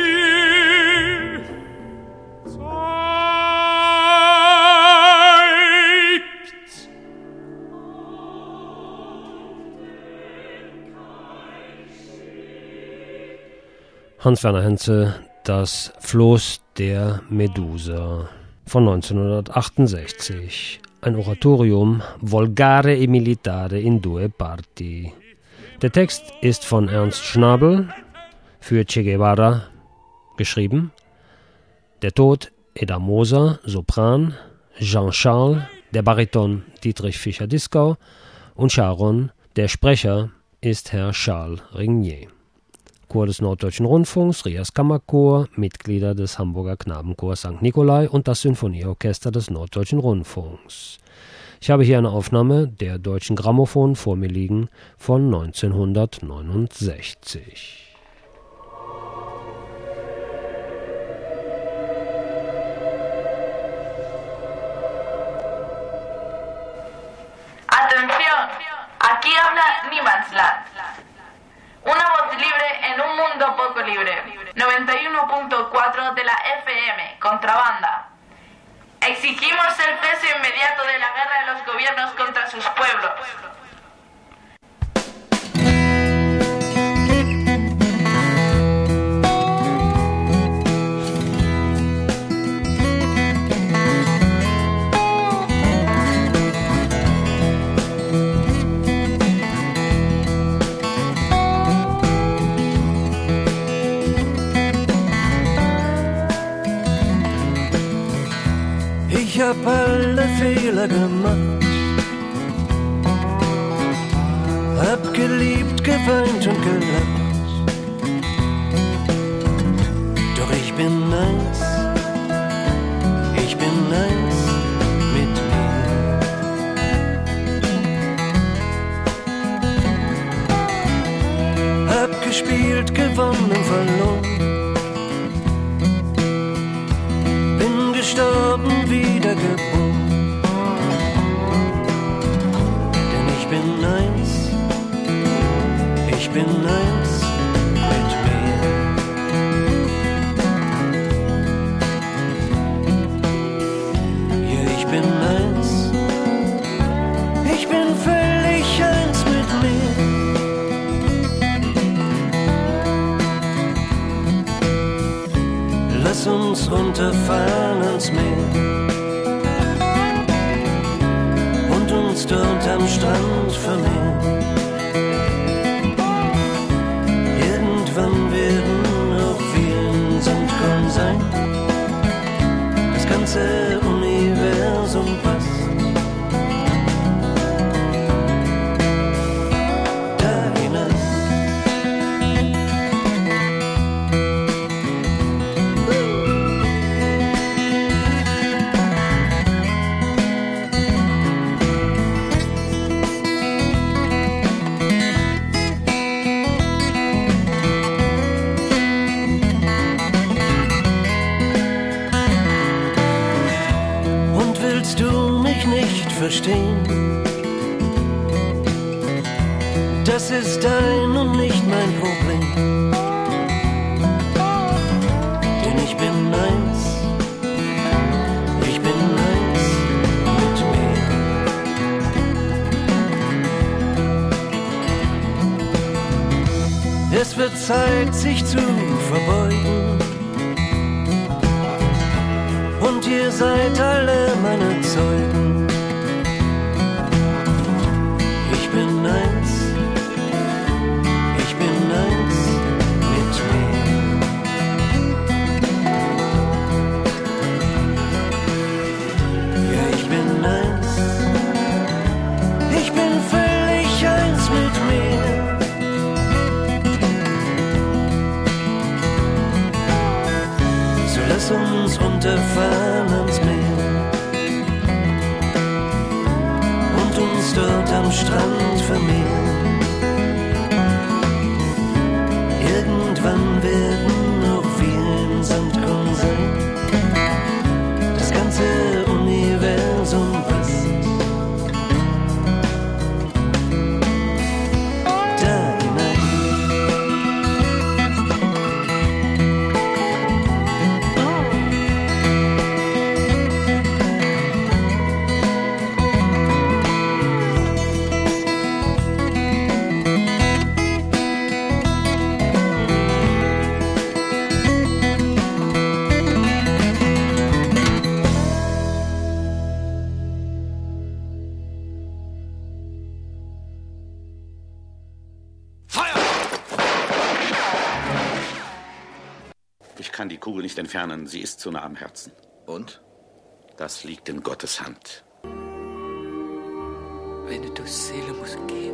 Speaker 3: Hans-Werner Henze, Das Floß der Medusa von neunzehnhundertachtundsechzig. Ein Oratorium Volgare e Militare in due parti. Der Text ist von Ernst Schnabel für Che Guevara geschrieben. Der Tod Eda Moser, Sopran, Jean Charles, der Bariton Dietrich Fischer-Dieskau und Charon, der Sprecher, ist Herr Charles Rignier. Chor des Norddeutschen Rundfunks, Rias Kammerchor, Mitglieder des Hamburger Knabenchors Sankt Nikolai und das Sinfonieorchester des Norddeutschen Rundfunks. Ich habe hier eine Aufnahme der Deutschen Grammophon vor mir liegen von neunzehnhundertneunundsechzig.
Speaker 7: Atención, aquí habla Niemandsland. Una voz libre en un mundo poco libre. noventa y uno punto cuatro de la F M, Contrabanda. Exigimos el cese inmediato de la guerra de los gobiernos contra sus pueblos.
Speaker 8: Ich hab alle Fehler gemacht, hab geliebt, geweint und gelacht. Doch ich bin eins, ich bin eins mit mir. Hab gespielt, gewonnen, verloren. Gestorben, wiedergeboren. Denn ich bin eins, ich bin eins mit mir. runterfahren ans Meer und uns dort am Strand vermehren. Irgendwann werden auch wir ein Sandkorn sein, das ganze Universum passt. Verstehen, das ist dein und nicht mein Problem, denn ich bin eins, ich bin eins mit mir. Es wird Zeit, sich zu verbeugen, und ihr seid alle meine Zeugen. Ich bin eins, ich bin eins mit mir. Ja, ich bin eins, ich bin völlig eins mit mir. So lass uns runterfahren ans Meer und uns dort am Strand vermehren. Irgendwann werden auch wir ein Sandkorn sein, das ganze Universum passt. Da hinein.
Speaker 9: Ich kann die Kugel nicht entfernen, sie ist zu nah am Herzen.
Speaker 10: Und?
Speaker 9: Das liegt in Gottes Hand.
Speaker 10: Winnetous Seele muss gehen.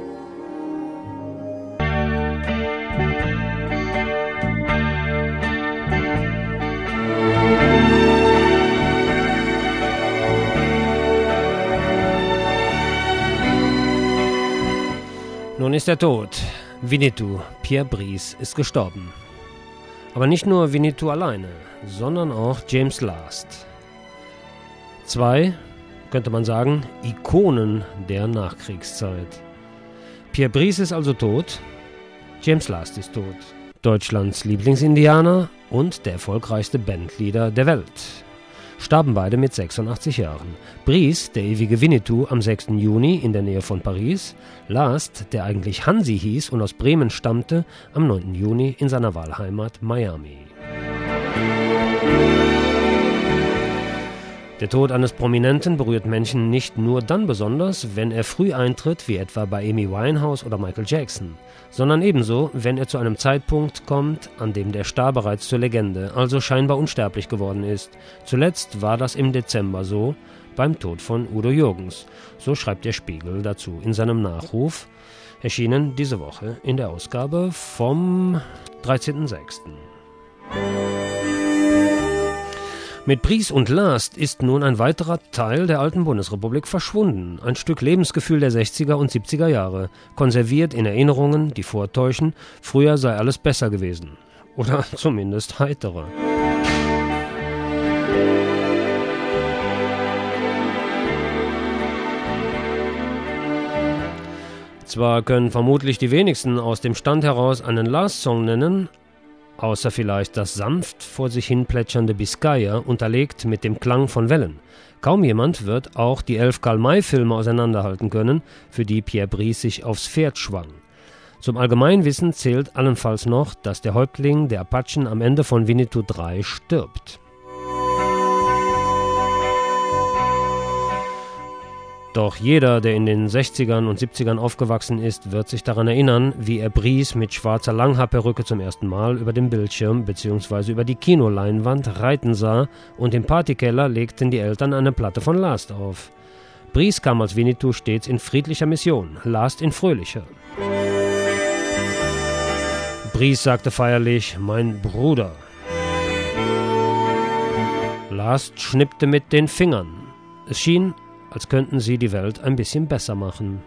Speaker 3: Nun ist er tot. Winnetou, Pierre Brice, ist gestorben. Aber nicht nur Winnetou alleine, sondern auch James Last. Zwei, könnte man sagen, Ikonen der Nachkriegszeit. Pierre Brice ist also tot, James Last ist tot. Deutschlands Lieblingsindianer und der erfolgreichste Bandleader der Welt. Starben beide mit sechsundachtzig Jahren. Brice, der ewige Winnetou, am sechsten Juni in der Nähe von Paris. Last, der eigentlich Hansi hieß und aus Bremen stammte, am neunten Juni in seiner Wahlheimat Miami. Der Tod eines Prominenten berührt Menschen nicht nur dann besonders, wenn er früh eintritt, wie etwa bei Amy Winehouse oder Michael Jackson, sondern ebenso, wenn er zu einem Zeitpunkt kommt, an dem der Star bereits zur Legende, also scheinbar unsterblich geworden ist. Zuletzt war das im Dezember so, beim Tod von Udo Jürgens. So schreibt der Spiegel dazu in seinem Nachruf, erschienen diese Woche in der Ausgabe vom dreizehnten sechsten Mit Brice und Last ist nun ein weiterer Teil der alten Bundesrepublik verschwunden. Ein Stück Lebensgefühl der sechziger und siebziger Jahre, konserviert in Erinnerungen, die vortäuschen, früher sei alles besser gewesen. Oder zumindest heiterer. Zwar können vermutlich die wenigsten aus dem Stand heraus einen Last-Song nennen, außer vielleicht das sanft vor sich hin plätschernde Biscaya, unterlegt mit dem Klang von Wellen. Kaum jemand wird auch die elf Karl-May-Filme auseinanderhalten können, für die Pierre Brice sich aufs Pferd schwang. Zum Allgemeinwissen zählt allenfalls noch, dass der Häuptling der Apachen am Ende von Winnetou drei stirbt. Doch jeder, der in den sechzigern und siebzigern aufgewachsen ist, wird sich daran erinnern, wie er Brice mit schwarzer Langhaarperücke zum ersten Mal über den Bildschirm bzw. über die Kinoleinwand reiten sah und im Partykeller legten die Eltern eine Platte von Last auf. Brice kam als Winnetou stets in friedlicher Mission, Last in fröhlicher. Brice sagte feierlich, mein Bruder. Last schnippte mit den Fingern. Es schien, als könnten sie die Welt ein bisschen besser machen.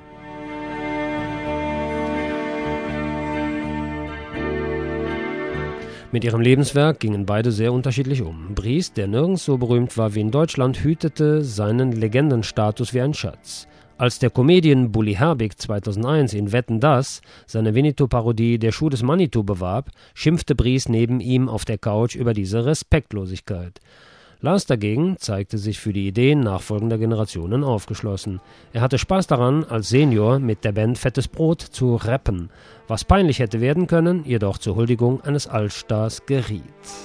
Speaker 3: Mit ihrem Lebenswerk gingen beide sehr unterschiedlich um. Brice, der nirgends so berühmt war wie in Deutschland, hütete seinen Legendenstatus wie ein Schatz. Als der Comedian Bully Herbig zweitausendeins in Wetten, dass seine Winnetou-Parodie Der Schuh des Manitou bewarb, schimpfte Brice neben ihm auf der Couch über diese Respektlosigkeit. Last dagegen zeigte sich für die Ideen nachfolgender Generationen aufgeschlossen. Er hatte Spaß daran, als Senior mit der Band Fettes Brot zu rappen, was peinlich hätte werden können, jedoch zur Huldigung eines Altstars geriet.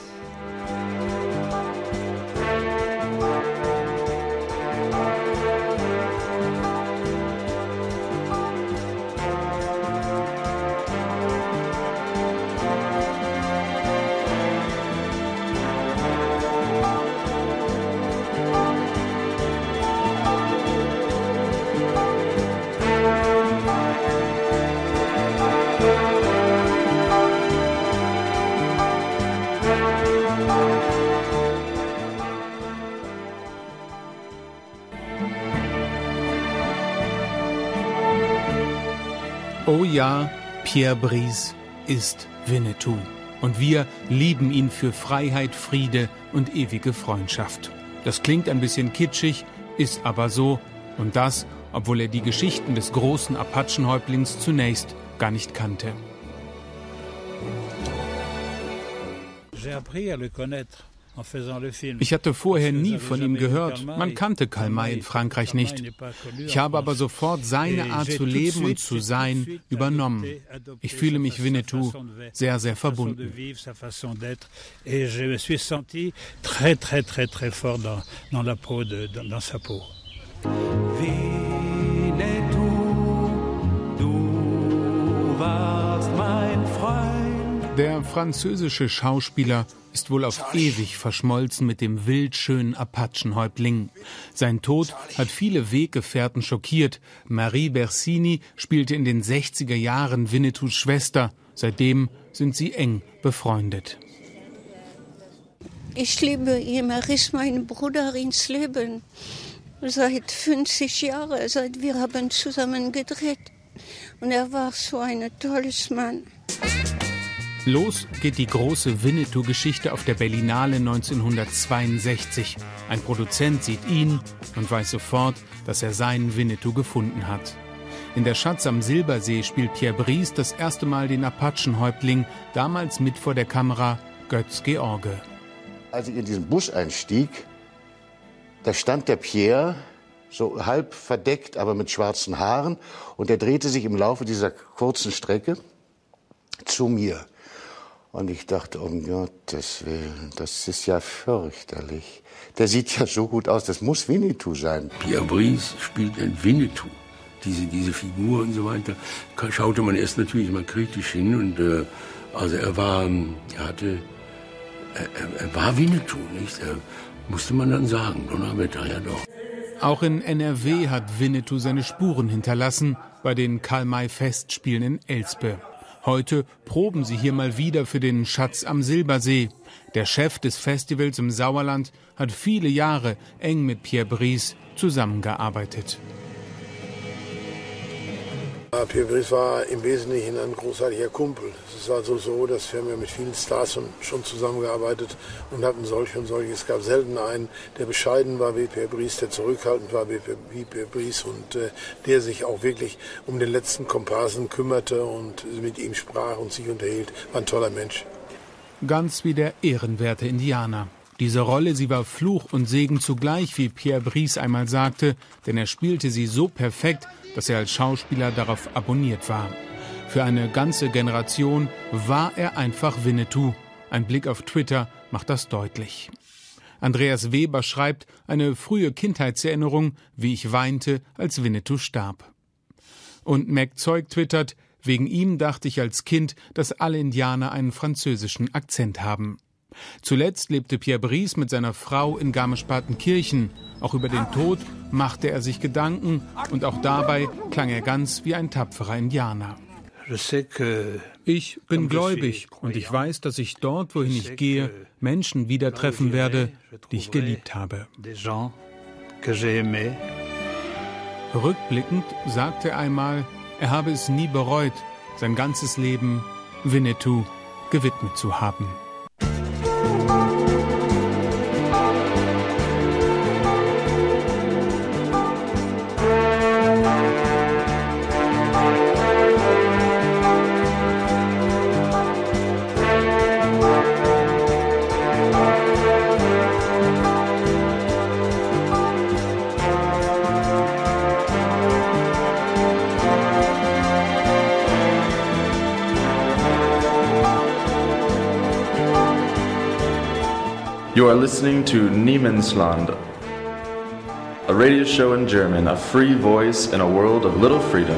Speaker 11: Oh ja, Pierre Brice ist Winnetou. Und wir lieben ihn für Freiheit, Friede und ewige Freundschaft. Das klingt ein bisschen kitschig, ist aber so. Und das, obwohl er die Geschichten des großen Apachenhäuptlings zunächst gar nicht kannte. Ich hatte vorher nie von ihm gehört. Man kannte Karl May in Frankreich nicht. Ich habe aber sofort seine Art zu leben und zu sein übernommen. Ich fühle mich Winnetou sehr, sehr verbunden.
Speaker 8: Winnetou, du warst mein Freund.
Speaker 11: Der französische Schauspieler ist wohl auf ewig verschmolzen mit dem wildschönen Apachenhäuptling. Sein Tod hat viele Weggefährten schockiert. Marie Bersini spielte in den sechziger Jahren Winnetous Schwester. Seitdem sind sie eng befreundet.
Speaker 12: Ich liebe ihn, er ist mein Bruder ins Leben. Seit fünfzig Jahren, seit wir haben zusammen gedreht. Und er war so ein tolles Mann.
Speaker 11: Los geht die große Winnetou-Geschichte auf der Berlinale neunzehnhundertzweiundsechzig. Ein Produzent sieht ihn und weiß sofort, dass er seinen Winnetou gefunden hat. In der Schatz am Silbersee spielt Pierre Brice das erste Mal den Apachenhäuptling, damals mit vor der Kamera Götz George.
Speaker 13: Als ich in diesen Bus einstieg, da stand der Pierre, so halb verdeckt, aber mit schwarzen Haaren, und er drehte sich im Laufe dieser kurzen Strecke zu mir. Und ich dachte, um Gottes Willen, das ist ja fürchterlich. Der sieht ja so gut aus, das muss Winnetou sein.
Speaker 14: Pierre Brice spielt ein Winnetou. Diese, diese Figur und so weiter, schaute man erst natürlich mal kritisch hin. Und äh, also er war, er hatte, er, er war Winnetou, nicht? Er, musste man dann sagen, Donnerwetter, ja doch.
Speaker 11: Auch in N R W hat Winnetou seine Spuren hinterlassen, bei den Karl-May-Festspielen in Elspe. Heute proben sie hier mal wieder für den Schatz am Silbersee. Der Chef des Festivals im Sauerland hat viele Jahre eng mit Pierre Brice zusammengearbeitet.
Speaker 15: Pierre Brice war im Wesentlichen ein großartiger Kumpel. Es ist also so, dass wir mit vielen Stars schon zusammengearbeitet und hatten solche und solche. Es gab selten einen, der bescheiden war wie Pierre Brice, der zurückhaltend war wie Pierre Brice und äh, der sich auch wirklich um den letzten Komparsen kümmerte und mit ihm sprach und sich unterhielt. War ein toller Mensch.
Speaker 11: Ganz wie der ehrenwerte Indianer. Diese Rolle, sie war Fluch und Segen zugleich, wie Pierre Brice einmal sagte, denn er spielte sie so perfekt, dass er als Schauspieler darauf abonniert war. Für eine ganze Generation war er einfach Winnetou. Ein Blick auf Twitter macht das deutlich. Andreas Weber schreibt, eine frühe Kindheitserinnerung, wie ich weinte, als Winnetou starb. Und Mac Zeug twittert, wegen ihm dachte ich als Kind, dass alle Indianer einen französischen Akzent haben. Zuletzt lebte Pierre Brice mit seiner Frau in Garmisch-Partenkirchen. Auch über den Tod machte er sich Gedanken und auch dabei klang er ganz wie ein tapferer Indianer. Ich bin gläubig und ich weiß, dass ich dort, wohin ich gehe, Menschen wieder treffen werde, die ich geliebt habe. Rückblickend sagte er einmal, er habe es nie bereut, sein ganzes Leben Winnetou gewidmet zu haben.
Speaker 16: You are listening to Niemandsland, a radio show in German, a free voice in a world of little freedom.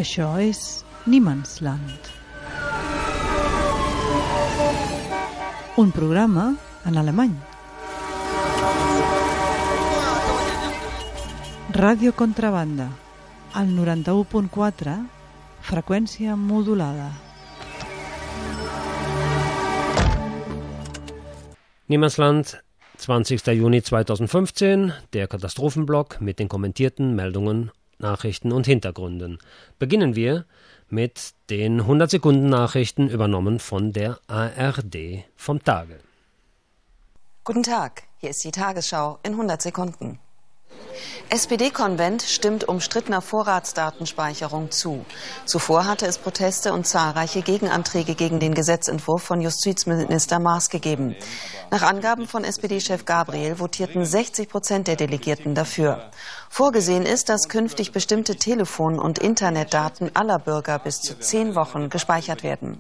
Speaker 17: Això és Niemandsland. Un programa en alemany. Ràdio Contrabanda, al noranta-u punt quatre, freqüència modulada.
Speaker 3: Niemandsland, zwanzigster Juni zweitausendfünfzehn, der Katastrophenblock mit den kommentierten Meldungen, Nachrichten und Hintergründen. Beginnen wir mit den hundert Sekunden Nachrichten, übernommen von der A R D vom Tage.
Speaker 18: Guten Tag, hier ist die Tagesschau in hundert Sekunden. S P D-Konvent stimmt umstrittener Vorratsdatenspeicherung zu. Zuvor hatte es Proteste und zahlreiche Gegenanträge gegen den Gesetzentwurf von Justizminister Maas gegeben. Nach Angaben von S P D-Chef Gabriel votierten sechzig Prozent der Delegierten dafür. Vorgesehen ist, dass künftig bestimmte Telefon- und Internetdaten aller Bürger bis zu zehn Wochen gespeichert werden.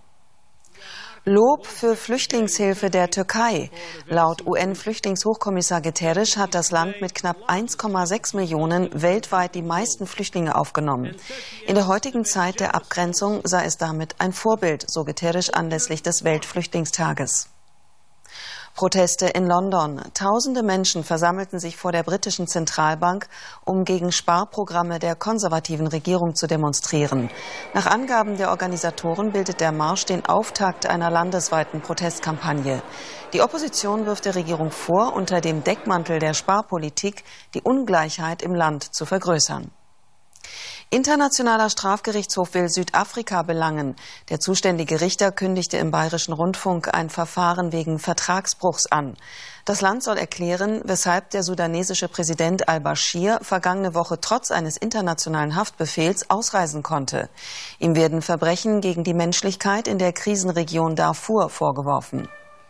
Speaker 18: Lob für Flüchtlingshilfe der Türkei. Laut U N-Flüchtlingshochkommissar Guterres hat das Land mit knapp eins Komma sechs Millionen weltweit die meisten Flüchtlinge aufgenommen. In der heutigen Zeit der Abgrenzung sei es damit ein Vorbild, so Guterres anlässlich des Weltflüchtlingstages. Proteste in London. Tausende Menschen versammelten sich vor der britischen Zentralbank, um gegen Sparprogramme der konservativen Regierung zu demonstrieren. Nach Angaben der Organisatoren bildet der Marsch den Auftakt einer landesweiten Protestkampagne. Die Opposition wirft der Regierung vor, unter dem Deckmantel der Sparpolitik die Ungleichheit im Land zu vergrößern. Internationaler Strafgerichtshof will Südafrika belangen. Der zuständige Richter kündigte im Bayerischen Rundfunk ein Verfahren wegen Vertragsbruchs an. Das Land soll erklären, weshalb der sudanesische Präsident al-Bashir vergangene Woche trotz eines internationalen Haftbefehls ausreisen konnte. Ihm werden Verbrechen gegen die Menschlichkeit in der Krisenregion Darfur vorgeworfen.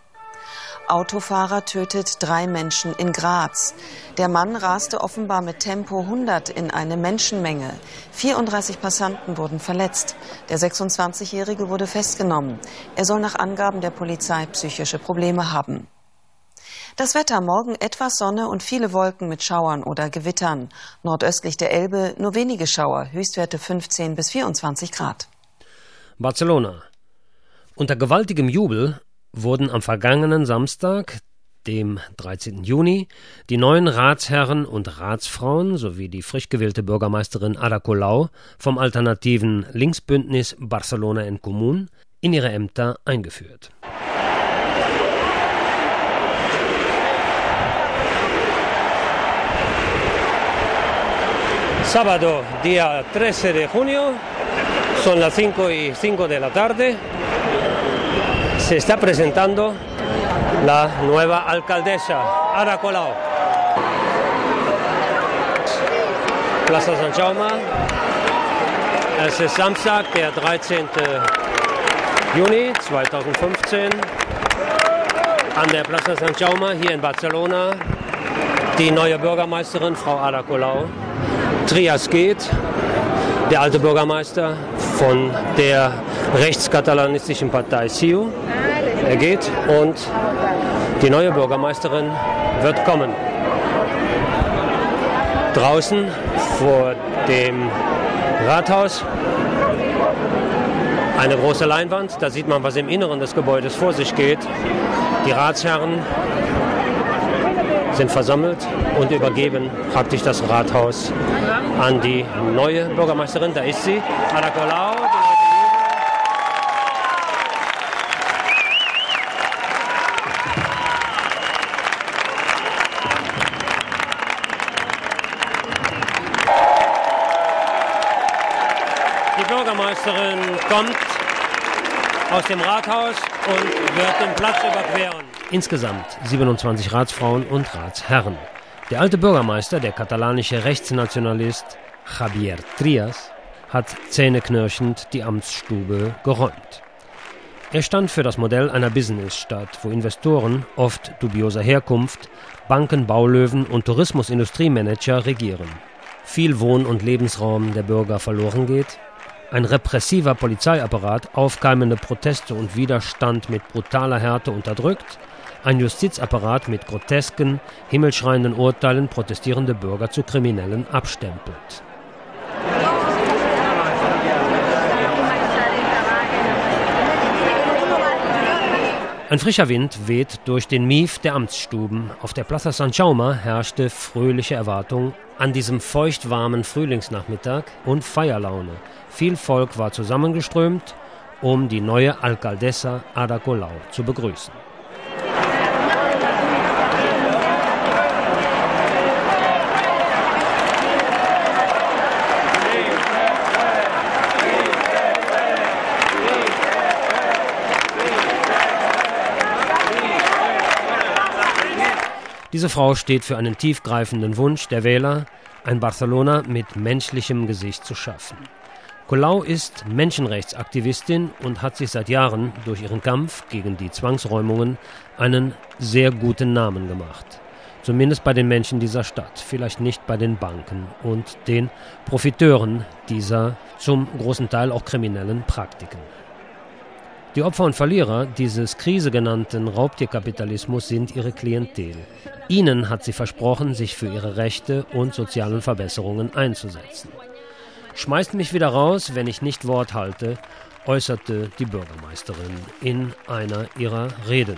Speaker 18: Autofahrer tötet drei Menschen in Graz. Der Mann raste offenbar mit Tempo hundert in eine Menschenmenge. vierunddreißig Passanten wurden verletzt. Der sechsundzwanzigjährige wurde festgenommen. Er soll nach Angaben der Polizei psychische Probleme haben. Das Wetter: morgen etwas Sonne und viele Wolken mit Schauern oder Gewittern. Nordöstlich der Elbe nur wenige Schauer, Höchstwerte fünfzehn bis vierundzwanzig Grad.
Speaker 3: Barcelona. Unter gewaltigem Jubel wurden am vergangenen Samstag, dem dreizehnten Juni, die neuen Ratsherren und Ratsfrauen sowie die frisch gewählte Bürgermeisterin Ada Colau vom alternativen Linksbündnis Barcelona en Comú in ihre Ämter eingeführt. Sábado, día trece de junio, son las cinco y cinco de la tarde. Se está presentando la nueva alcaldesa, Ada Colau. Plaza San Jaume. Es ist Samstag, der dreizehnten Juni zweitausendfünfzehn. An der Plaza San Jaume hier in Barcelona die neue Bürgermeisterin, Frau Ada Colau. Trias geht, der alte Bürgermeister von der rechtskatalanistischen Partei C I U. Er geht und die neue Bürgermeisterin wird kommen. Draußen vor dem Rathaus eine große Leinwand, da sieht man, was im Inneren des Gebäudes vor sich geht. Die Ratsherren sind versammelt und übergeben praktisch das Rathaus an die neue Bürgermeisterin. Da ist sie, Ada Colau. Die Bürgermeisterin kommt aus dem Rathaus und wird den Platz überqueren. Insgesamt siebenundzwanzig Ratsfrauen und Ratsherren. Der alte Bürgermeister, der katalanische Rechtsnationalist Javier Trias, hat zähneknirschend die Amtsstube geräumt. Er stand für das Modell einer Businessstadt, wo Investoren, oft dubioser Herkunft, Banken, Baulöwen und Tourismusindustriemanager regieren. Viel Wohn- und Lebensraum der Bürger verloren geht, ein repressiver Polizeiapparat aufkeimende Proteste und Widerstand mit brutaler Härte unterdrückt, ein Justizapparat mit grotesken, himmelschreienden Urteilen protestierende Bürger zu Kriminellen abstempelt. Ein frischer Wind weht durch den Mief der Amtsstuben. Auf der Plaza San Jaume herrschte fröhliche Erwartung an diesem feuchtwarmen Frühlingsnachmittag und Feierlaune. Viel Volk war zusammengeströmt, um die neue Alcaldesa Ada Colau zu begrüßen. Diese Frau steht für einen tiefgreifenden Wunsch der Wähler, ein Barcelona mit menschlichem Gesicht zu schaffen. Colau ist Menschenrechtsaktivistin und hat sich seit Jahren durch ihren Kampf gegen die Zwangsräumungen einen sehr guten Namen gemacht. Zumindest bei den Menschen dieser Stadt, vielleicht nicht bei den Banken und den Profiteuren dieser zum großen Teil auch kriminellen Praktiken. Die Opfer und Verlierer dieses Krise genannten Raubtierkapitalismus sind ihre Klientel. Ihnen hat sie versprochen, sich für ihre Rechte und sozialen Verbesserungen einzusetzen. Schmeißt mich wieder raus, wenn ich nicht Wort halte, äußerte die Bürgermeisterin in einer ihrer Reden.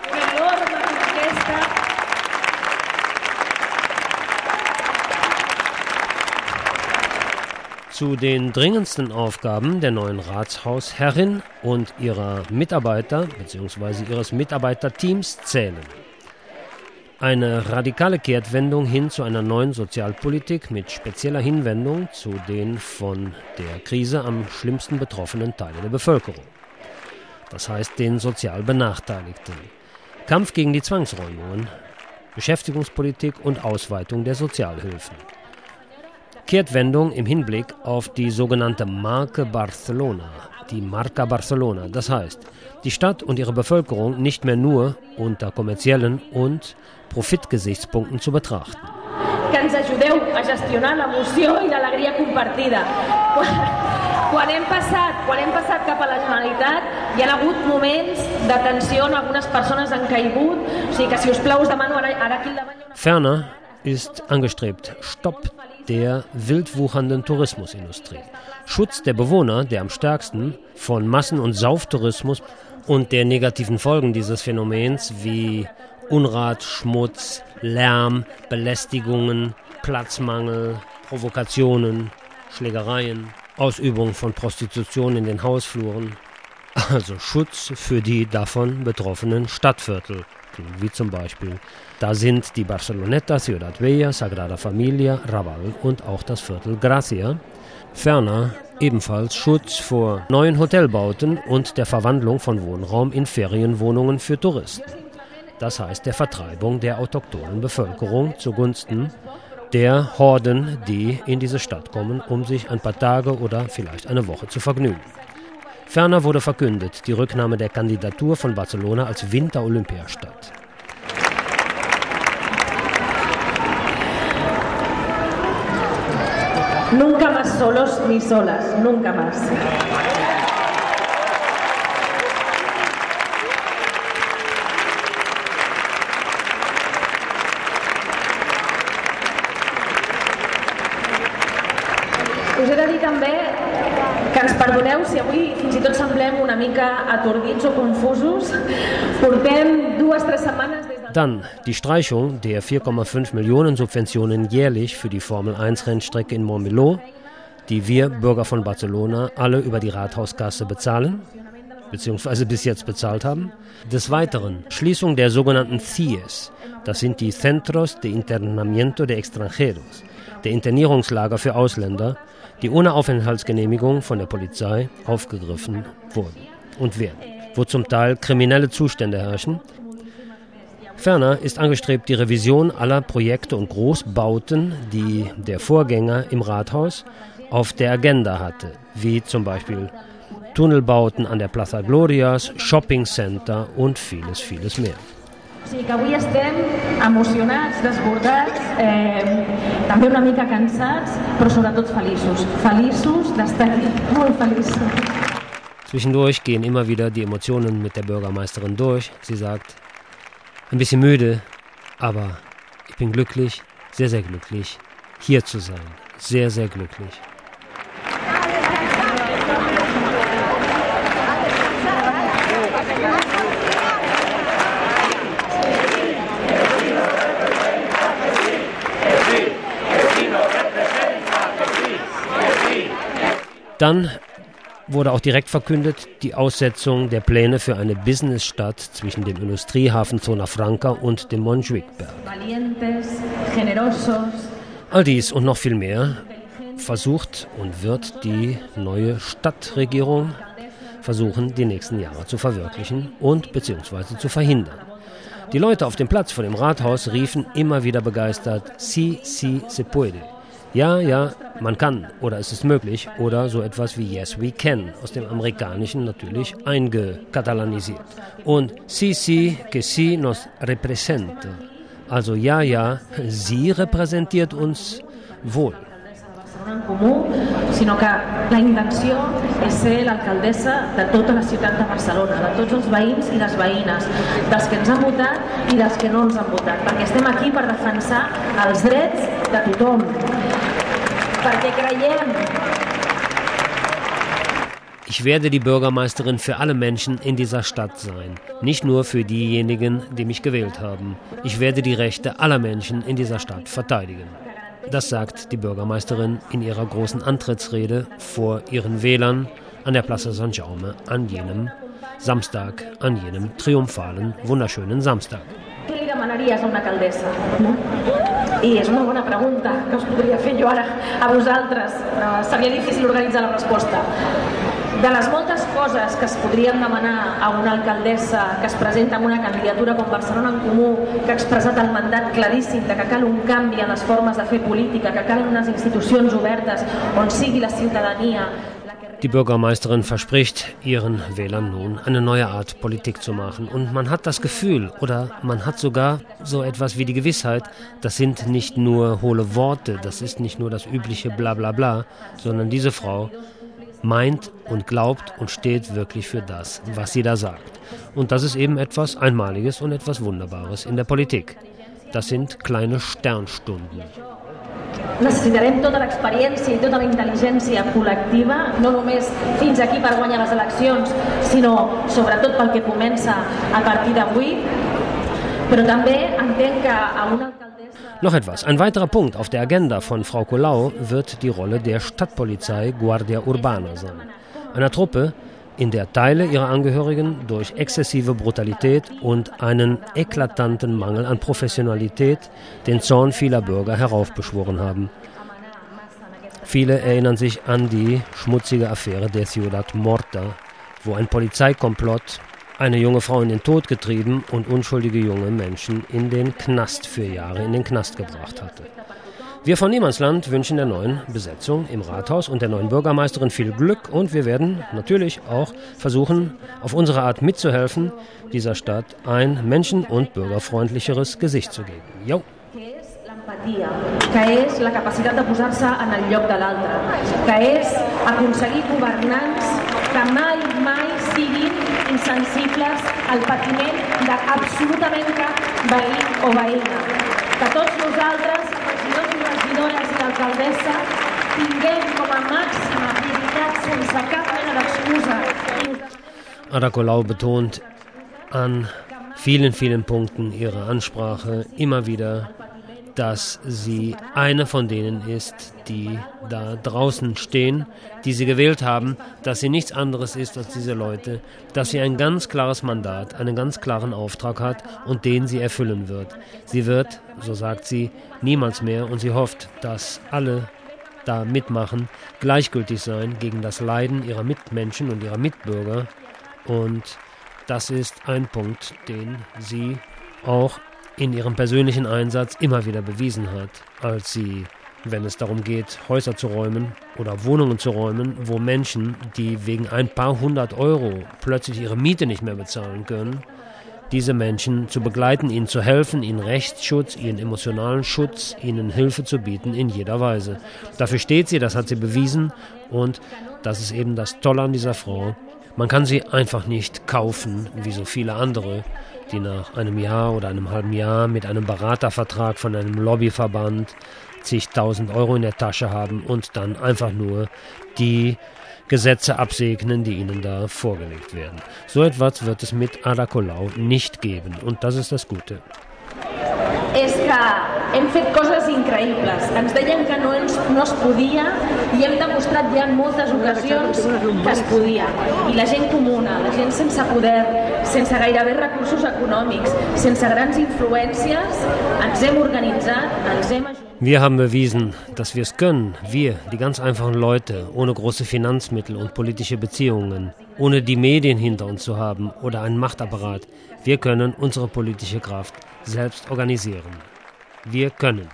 Speaker 3: Zu den dringendsten Aufgaben der neuen Ratshausherrin und ihrer Mitarbeiter bzw. ihres Mitarbeiterteams zählen eine radikale Kehrtwendung hin zu einer neuen Sozialpolitik mit spezieller Hinwendung zu den von der Krise am schlimmsten betroffenen Teilen der Bevölkerung. Das heißt den sozial Benachteiligten. Kampf gegen die Zwangsräumungen, Beschäftigungspolitik und Ausweitung der Sozialhilfen. Kehrtwendung im Hinblick auf die sogenannte Marke Barcelona, die Marca Barcelona. Das heißt, die Stadt und ihre Bevölkerung nicht mehr nur unter kommerziellen und Profitgesichtspunkten zu betrachten.
Speaker 19: Que ens ajudeu a gestionar l'emoció i l'alegria compartida. Quan hem passat, quan hem passat cap a la Generalitat, hi ha hagut moments de tensió, algunes persones han caigut, o sigui que si us plau us demano ara, ara aquí al davant.
Speaker 3: Ferner ist angestrebt Stopp der wildwuchernden Tourismusindustrie. Schutz der Bewohner, der am stärksten von Massen- und Sauftourismus und der negativen Folgen dieses Phänomens wie Unrat, Schmutz, Lärm, Belästigungen, Platzmangel, Provokationen, Schlägereien, Ausübung von Prostitution in den Hausfluren, also Schutz für die davon betroffenen Stadtviertel, wie zum Beispiel. Da sind die Barceloneta, Ciudad Bella, Sagrada Familia, Raval und auch das Viertel Gracia. Ferner ebenfalls Schutz vor neuen Hotelbauten und der Verwandlung von Wohnraum in Ferienwohnungen für Touristen. Das heißt der Vertreibung der autochthonen Bevölkerung zugunsten der Horden, die in diese Stadt kommen, um sich ein paar Tage oder vielleicht eine Woche zu vergnügen. Ferner wurde verkündet die Rücknahme der Kandidatur von Barcelona als Winter-Olympiastadt.
Speaker 19: Nunca más solos ni solas, nunca más. Us he de dir també que ens perdoneu si avui fins i tot semblem una mica atordits o confusos. Portem dues, tres setmanes des de...
Speaker 3: Dann die Streichung der vier Komma fünf Millionen Subventionen jährlich für die Formel eins Rennstrecke in Montmeló, die wir Bürger von Barcelona alle über die Rathauskasse bezahlen, beziehungsweise bis jetzt bezahlt haben. Des Weiteren Schließung der sogenannten C I E S, das sind die Centros de Internamiento de Extranjeros, der Internierungslager für Ausländer, die ohne Aufenthaltsgenehmigung von der Polizei aufgegriffen wurden und werden, wo zum Teil kriminelle Zustände herrschen. Ferner ist angestrebt die Revision aller Projekte und Großbauten, die der Vorgänger im Rathaus auf der Agenda hatte, wie zum Beispiel Tunnelbauten an der Plaza Glorias, Shoppingcenter und vieles, vieles mehr.
Speaker 19: O sigui que avui estem emocionats, desbordats, eh, també una mica cansats, però sobretot feliços. Feliços d'estar aquí, molt feliços.
Speaker 3: Zwischendurch gehen immer wieder die Emotionen mit der Bürgermeisterin durch. Sie sagt, ein bisschen müde, aber ich bin glücklich, sehr, sehr glücklich, hier zu sein. Sehr, sehr glücklich. Dann wurde auch direkt verkündet die Aussetzung der Pläne für eine Businessstadt zwischen dem Industriehafen Zona Franca und dem Montjuicberg. All dies und noch viel mehr versucht und wird die neue Stadtregierung versuchen, die nächsten Jahre zu verwirklichen und beziehungsweise zu verhindern. Die Leute auf dem Platz vor dem Rathaus riefen immer wieder begeistert, Si, si, se puede. Ja, ja, man kann oder es ist möglich oder so etwas wie Yes, we can, aus dem Amerikanischen natürlich eingekatalanisiert. Und Si, si, que si nos representa. Also ja, ja, sie repräsentiert uns wohl.
Speaker 19: En comú, sinó que la intenció és ser l'alcaldessa de tota la ciutat de Barcelona, de tots els veïns i les veïnes, dels que ens han votat i dels que no ens han votat, perquè estem aquí per defensar els drets de tothom, perquè creiem.
Speaker 3: Ich werde die Bürgermeisterin für alle Menschen in dieser Stadt sein, nicht nur für diejenigen, die mich gewählt haben. Ich werde die Rechte aller Menschen in dieser Stadt verteidigen. Das sagt die Bürgermeisterin in ihrer großen Antrittsrede vor ihren Wählern an der Plaza San Jaume an jenem Samstag, an jenem triumphalen, wunderschönen Samstag.
Speaker 19: Què li demanaries a una alcaldessa? I és una bona pregunta que us podria fer jo ara a vosaltres, però seria difícil organitzar la resposta. De les moltes coses que es podrien demanar a una alcaldessa que es presenta amb una candidatura com Barcelona en Comú, que ha expressat el mandat claríssim de que cal un canvi en les formes de fer política, que calen unes institucions obertes on sigui la ciutadania.
Speaker 3: Die Bürgermeisterin verspricht ihren Wählern nun, eine neue Art Politik zu machen. Und man hat das Gefühl, oder man hat sogar so etwas wie die Gewissheit, das sind nicht nur hohle Worte, das ist nicht nur das übliche Blablabla, sondern diese Frau meint und glaubt und steht wirklich für das, was sie da sagt. Und das ist eben etwas Einmaliges und etwas Wunderbares in der Politik. Das sind kleine Sternstunden.
Speaker 19: Necessitarem tota l'experiència i tota la intel·ligència col·lectiva, no només fins aquí per guanyar les eleccions, sinó sobretot pel que comença a partir d'avui. Però també entenc que a una
Speaker 3: Noch etwas. Ein weiterer Punkt auf der Agenda von Frau Colau wird die Rolle der Stadtpolizei Guardia Urbana sein. Einer Truppe, in der Teile ihrer Angehörigen durch exzessive Brutalität und einen eklatanten Mangel an Professionalität den Zorn vieler Bürger heraufbeschworen haben. Viele erinnern sich an die schmutzige Affäre der Ciudad Morta, wo ein Polizeikomplott eine junge Frau in den Tod getrieben und unschuldige junge Menschen in den Knast für Jahre in den Knast gebracht hatte. Wir von Niemandsland wünschen der neuen Besetzung im Rathaus und der neuen Bürgermeisterin viel Glück und wir werden natürlich auch versuchen, auf unsere Art mitzuhelfen, dieser Stadt ein menschen- und bürgerfreundlicheres Gesicht zu geben. Jo.
Speaker 19: Que és la capacitat de posar-se en el lloc de l'altre, que és aconseguir governants que mai, mai siguin insensibles al patiment d'absolutament cap veí o veïna. Que tots nosaltres, regidors i regidores i l'alcaldessa, tinguem com a màxima prioritat sense cap mena d'excusa.
Speaker 3: Ada Colau betont an vielen, vielen Punkten ihrer Ansprache immer wieder, dass sie eine von denen ist, die da draußen stehen, die sie gewählt haben, dass sie nichts anderes ist als diese Leute, dass sie ein ganz klares Mandat, einen ganz klaren Auftrag hat und den sie erfüllen wird. Sie wird, so sagt sie, niemals mehr, und sie hofft, dass alle da mitmachen, gleichgültig sein gegen das Leiden ihrer Mitmenschen und ihrer Mitbürger. Und das ist ein Punkt, den sie auch in ihrem persönlichen Einsatz immer wieder bewiesen hat, als sie, wenn es darum geht, Häuser zu räumen oder Wohnungen zu räumen, wo Menschen, die wegen ein paar hundert Euro plötzlich ihre Miete nicht mehr bezahlen können, diese Menschen zu begleiten, ihnen zu helfen, ihnen Rechtsschutz, ihnen emotionalen Schutz, ihnen Hilfe zu bieten in jeder Weise. Dafür steht sie, das hat sie bewiesen und das ist eben das Tolle an dieser Frau. Man kann sie einfach nicht kaufen, wie so viele andere, die nach einem Jahr oder einem halben Jahr mit einem Beratervertrag von einem Lobbyverband zigtausend Euro in der Tasche haben und dann einfach nur die Gesetze absegnen, die ihnen da vorgelegt werden. So etwas wird es mit Ada Colau nicht geben und das ist das Gute.
Speaker 19: és que hem fet coses increïbles. Ens deien que no, ens, no es podia i hem demostrat ja en moltes ocasions que es podia. I la gent comuna, la gent sense poder, sense gairebé recursos econòmics, sense grans influències, ens hem organitzat, ens hem ajudat.
Speaker 3: Wir haben bewiesen, dass wir es können. Wir, die ganz einfachen Leute, ohne große Finanzmittel und politische Beziehungen, ohne die Medien hinter uns zu haben oder einen Machtapparat. Wir können unsere politische Kraft selbst organisieren. Wir können.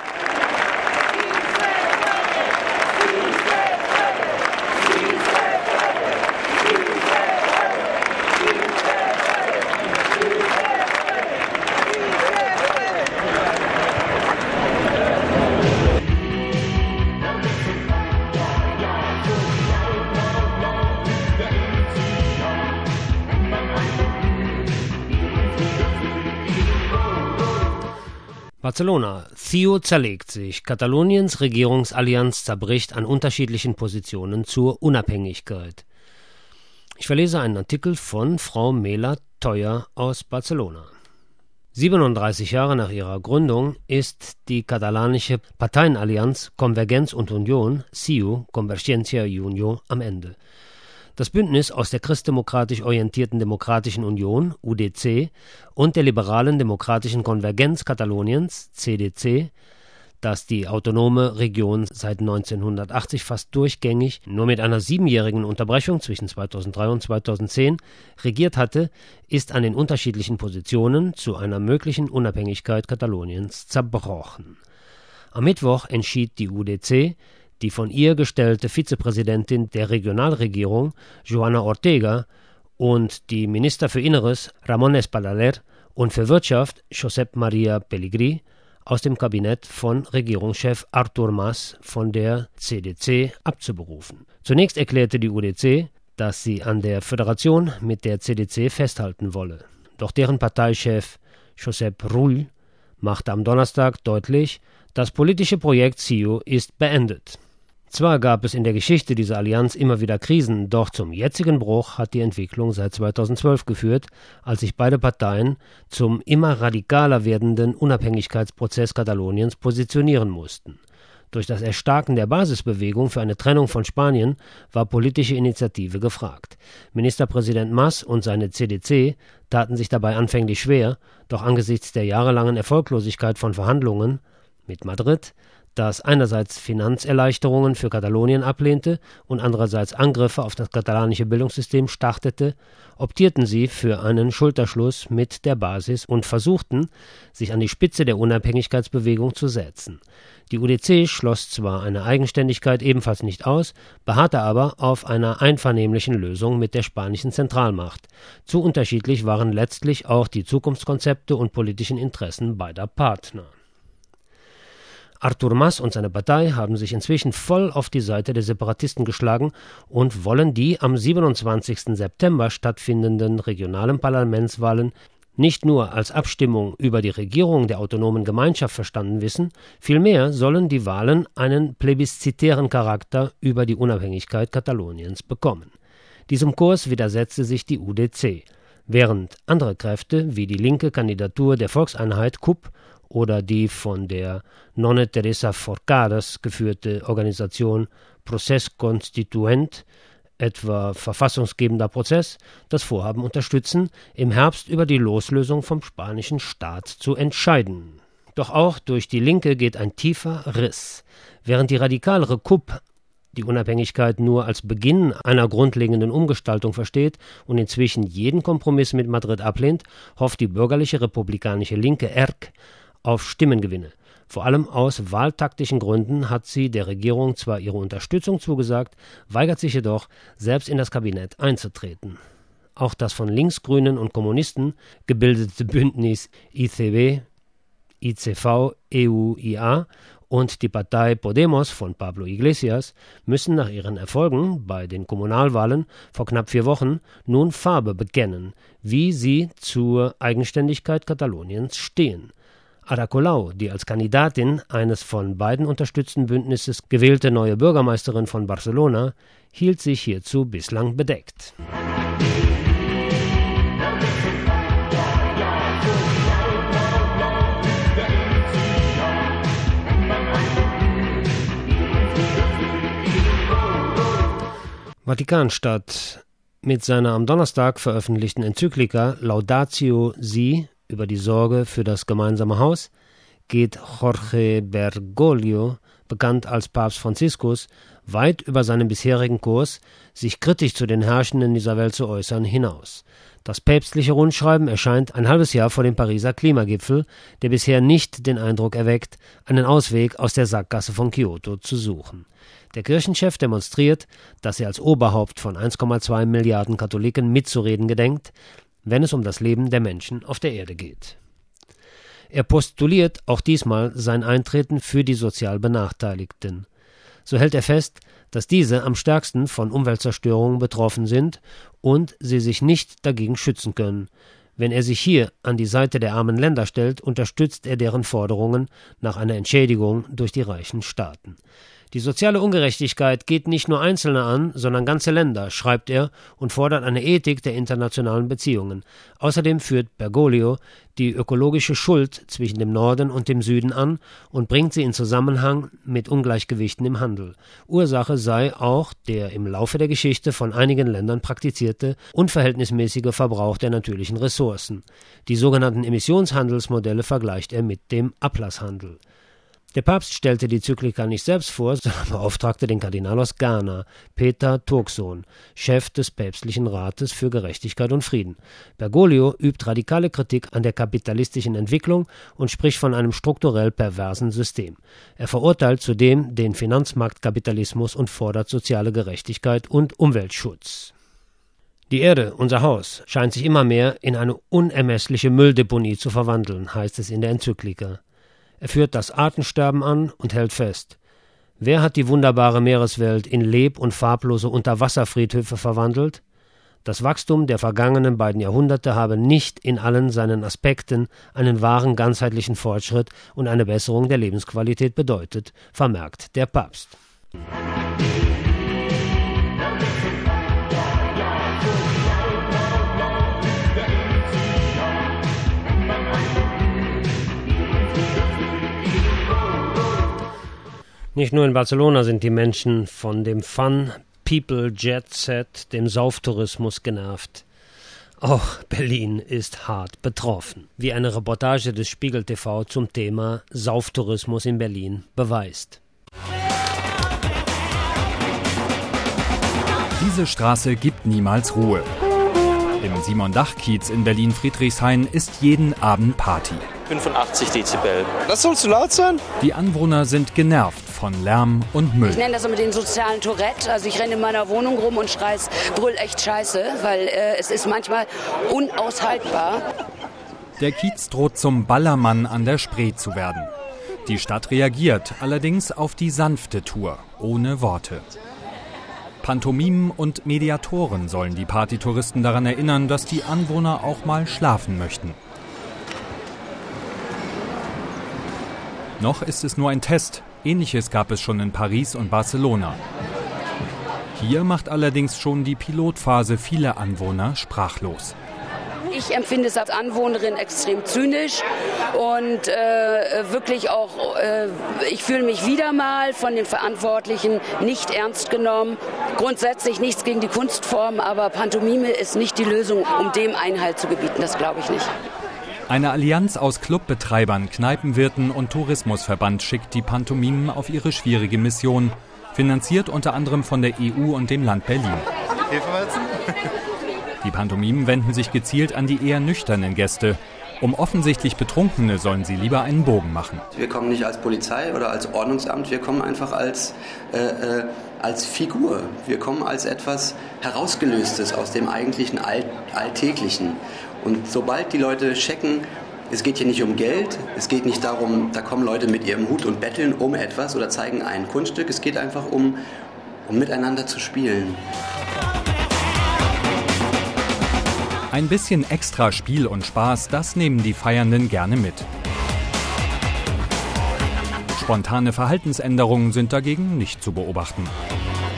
Speaker 3: Barcelona. C I U zerlegt sich. Kataloniens Regierungsallianz zerbricht an unterschiedlichen Positionen zur Unabhängigkeit. Ich verlese einen Artikel von Frau Mela Teuer aus Barcelona. siebenunddreißig Jahre nach ihrer Gründung ist die katalanische Parteienallianz Convergenz und Union, C I U, Convergencia y Unió, am Ende. Das Bündnis aus der christdemokratisch orientierten Demokratischen Union, U D C, und der liberalen Demokratischen Konvergenz Kataloniens, C D C, das die autonome Region seit neunzehnhundertachtzig fast durchgängig, nur mit einer siebenjährigen Unterbrechung zwischen zweitausenddrei und zweitausendzehn, regiert hatte, ist an den unterschiedlichen Positionen zu einer möglichen Unabhängigkeit Kataloniens zerbrochen. Am Mittwoch entschied die U D C, die von ihr gestellte Vizepräsidentin der Regionalregierung, Joana Ortega, und die Minister für Inneres, Ramon Espadaler, und für Wirtschaft, Josep Maria Pelegrí, aus dem Kabinett von Regierungschef Artur Mas von der C D C abzuberufen. Zunächst erklärte die U D C, dass sie an der Föderation mit der C D C festhalten wolle. Doch deren Parteichef Josep Rull machte am Donnerstag deutlich, das politische Projekt C I U ist beendet. Zwar gab es in der Geschichte dieser Allianz immer wieder Krisen, doch zum jetzigen Bruch hat die Entwicklung seit zweitausendzwölf geführt, als sich beide Parteien zum immer radikaler werdenden Unabhängigkeitsprozess Kataloniens positionieren mussten. Durch das Erstarken der Basisbewegung für eine Trennung von Spanien war politische Initiative gefragt. Ministerpräsident Mas und seine C D C taten sich dabei anfänglich schwer, doch angesichts der jahrelangen Erfolglosigkeit von Verhandlungen mit Madrid, das einerseits Finanzerleichterungen für Katalonien ablehnte und andererseits Angriffe auf das katalanische Bildungssystem startete, optierten sie für einen Schulterschluss mit der Basis und versuchten, sich an die Spitze der Unabhängigkeitsbewegung zu setzen. Die U D C schloss zwar eine Eigenständigkeit ebenfalls nicht aus, beharrte aber auf einer einvernehmlichen Lösung mit der spanischen Zentralmacht. Zu unterschiedlich waren letztlich auch die Zukunftskonzepte und politischen Interessen beider Partner. Artur Mas und seine Partei haben sich inzwischen voll auf die Seite der Separatisten geschlagen und wollen die am siebenundzwanzigsten September stattfindenden regionalen Parlamentswahlen nicht nur als Abstimmung über die Regierung der autonomen Gemeinschaft verstanden wissen, vielmehr sollen die Wahlen einen plebiszitären Charakter über die Unabhängigkeit Kataloniens bekommen. Diesem Kurs widersetzte sich die U D C, während andere Kräfte wie die linke Kandidatur der Volkseinheit K U P oder die von der Nonne Teresa Forcades geführte Organisation Procés Constituent, etwa verfassungsgebender Prozess, das Vorhaben unterstützen, im Herbst über die Loslösung vom spanischen Staat zu entscheiden. Doch auch durch die Linke geht ein tiefer Riss. Während die radikalere K U P die Unabhängigkeit nur als Beginn einer grundlegenden Umgestaltung versteht und inzwischen jeden Kompromiss mit Madrid ablehnt, hofft die bürgerliche republikanische Linke E R C auf Stimmengewinne. Vor allem aus wahltaktischen Gründen hat sie der Regierung zwar ihre Unterstützung zugesagt, weigert sich jedoch, selbst in das Kabinett einzutreten. Auch das von Linksgrünen und Kommunisten gebildete Bündnis I C B, I C V, E U I A und die Partei Podemos von Pablo Iglesias müssen nach ihren Erfolgen bei den Kommunalwahlen vor knapp vier Wochen nun Farbe bekennen, wie sie zur Eigenständigkeit Kataloniens stehen. Ada Colau, die als Kandidatin eines von beiden unterstützten Bündnisses gewählte neue Bürgermeisterin von Barcelona, hielt sich hierzu bislang bedeckt. Vatikanstadt. Mit seiner am Donnerstag veröffentlichten Enzyklika Laudatio Si über die Sorge für das gemeinsame Haus geht Jorge Bergoglio, bekannt als Papst Franziskus, weit über seinen bisherigen Kurs, sich kritisch zu den Herrschenden dieser Welt zu äußern, hinaus. Das päpstliche Rundschreiben erscheint ein halbes Jahr vor dem Pariser Klimagipfel, der bisher nicht den Eindruck erweckt, einen Ausweg aus der Sackgasse von Kyoto zu suchen. Der Kirchenchef demonstriert, dass er als Oberhaupt von eins Komma zwei Milliarden Katholiken mitzureden gedenkt, wenn es um das Leben der Menschen auf der Erde geht. Er postuliert auch diesmal sein Eintreten für die sozial Benachteiligten. So hält er fest, dass diese am stärksten von Umweltzerstörungen betroffen sind und sie sich nicht dagegen schützen können. Wenn er sich hier an die Seite der armen Länder stellt, unterstützt er deren Forderungen nach einer Entschädigung durch die reichen Staaten. Die soziale Ungerechtigkeit geht nicht nur Einzelne an, sondern ganze Länder, schreibt er und fordert eine Ethik der internationalen Beziehungen. Außerdem führt Bergoglio die ökologische Schuld zwischen dem Norden und dem Süden an und bringt sie in Zusammenhang mit Ungleichgewichten im Handel. Ursache sei auch der im Laufe der Geschichte von einigen Ländern praktizierte unverhältnismäßige Verbrauch der natürlichen Ressourcen. Die sogenannten Emissionshandelsmodelle vergleicht er mit dem Ablasshandel. Der Papst stellte die Zyklika nicht selbst vor, sondern beauftragte den Kardinal aus Ghana, Peter Turkson, Chef des Päpstlichen Rates für Gerechtigkeit und Frieden. Bergoglio übt radikale Kritik an der kapitalistischen Entwicklung und spricht von einem strukturell perversen System. Er verurteilt zudem den Finanzmarktkapitalismus und fordert soziale Gerechtigkeit und Umweltschutz. Die Erde, unser Haus, scheint sich immer mehr in eine unermessliche Mülldeponie zu verwandeln, heißt es in der Enzyklika. Er führt das Artensterben an und hält fest: Wer hat die wunderbare Meereswelt in leb- und farblose Unterwasserfriedhöfe verwandelt? Das Wachstum der vergangenen beiden Jahrhunderte habe nicht in allen seinen Aspekten einen wahren ganzheitlichen Fortschritt und eine Besserung der Lebensqualität bedeutet, vermerkt der Papst. Nicht nur in Barcelona sind die Menschen von dem Fun, People, Jet Set, dem Sauftourismus genervt. Auch Berlin ist hart betroffen, wie eine Reportage des Spiegel T V zum Thema Sauftourismus in Berlin beweist.
Speaker 20: Diese Straße gibt niemals Ruhe. Im Simon-Dach-Kiez in Berlin-Friedrichshain ist jeden Abend Party.
Speaker 21: fünfundachtzig Dezibel. Das soll zu laut sein?
Speaker 20: Die Anwohner sind genervt von Lärm und Müll.
Speaker 22: Ich nenne das so mit den sozialen Tourette. Also ich renne in meiner Wohnung rum und schreie, brüll echt scheiße, weil äh, es ist manchmal unaushaltbar.
Speaker 20: Der Kiez droht zum Ballermann an der Spree zu werden. Die Stadt reagiert allerdings auf die sanfte Tour, ohne Worte. Pantomimen und Mediatoren sollen die Partytouristen daran erinnern, dass die Anwohner auch mal schlafen möchten. Noch ist es nur ein Test. Ähnliches gab es schon in Paris und Barcelona. Hier macht allerdings schon die Pilotphase viele Anwohner sprachlos.
Speaker 22: Ich empfinde es als Anwohnerin extrem zynisch und äh, wirklich auch, äh, ich fühle mich wieder mal von den Verantwortlichen nicht ernst genommen. Grundsätzlich nichts gegen die Kunstform, aber Pantomime ist nicht die Lösung, um dem Einhalt zu gebieten, das glaube ich nicht.
Speaker 20: Eine Allianz aus Clubbetreibern, Kneipenwirten und Tourismusverband schickt die Pantomimen auf ihre schwierige Mission, finanziert unter anderem von der E U und dem Land Berlin. Die Pantomimen wenden sich gezielt an die eher nüchternen Gäste. Um offensichtlich Betrunkene sollen sie lieber einen Bogen machen.
Speaker 23: Wir kommen nicht als Polizei oder als Ordnungsamt, wir kommen einfach als, äh, äh, als Figur. Wir kommen als etwas Herausgelöstes aus dem eigentlichen All- Alltäglichen. Und sobald die Leute checken, es geht hier nicht um Geld, es geht nicht darum, da kommen Leute mit ihrem Hut und betteln um etwas oder zeigen ein Kunststück, es geht einfach um, um miteinander zu spielen.
Speaker 20: Ein bisschen extra Spiel und Spaß, das nehmen die Feiernden gerne mit. Spontane Verhaltensänderungen sind dagegen nicht zu beobachten.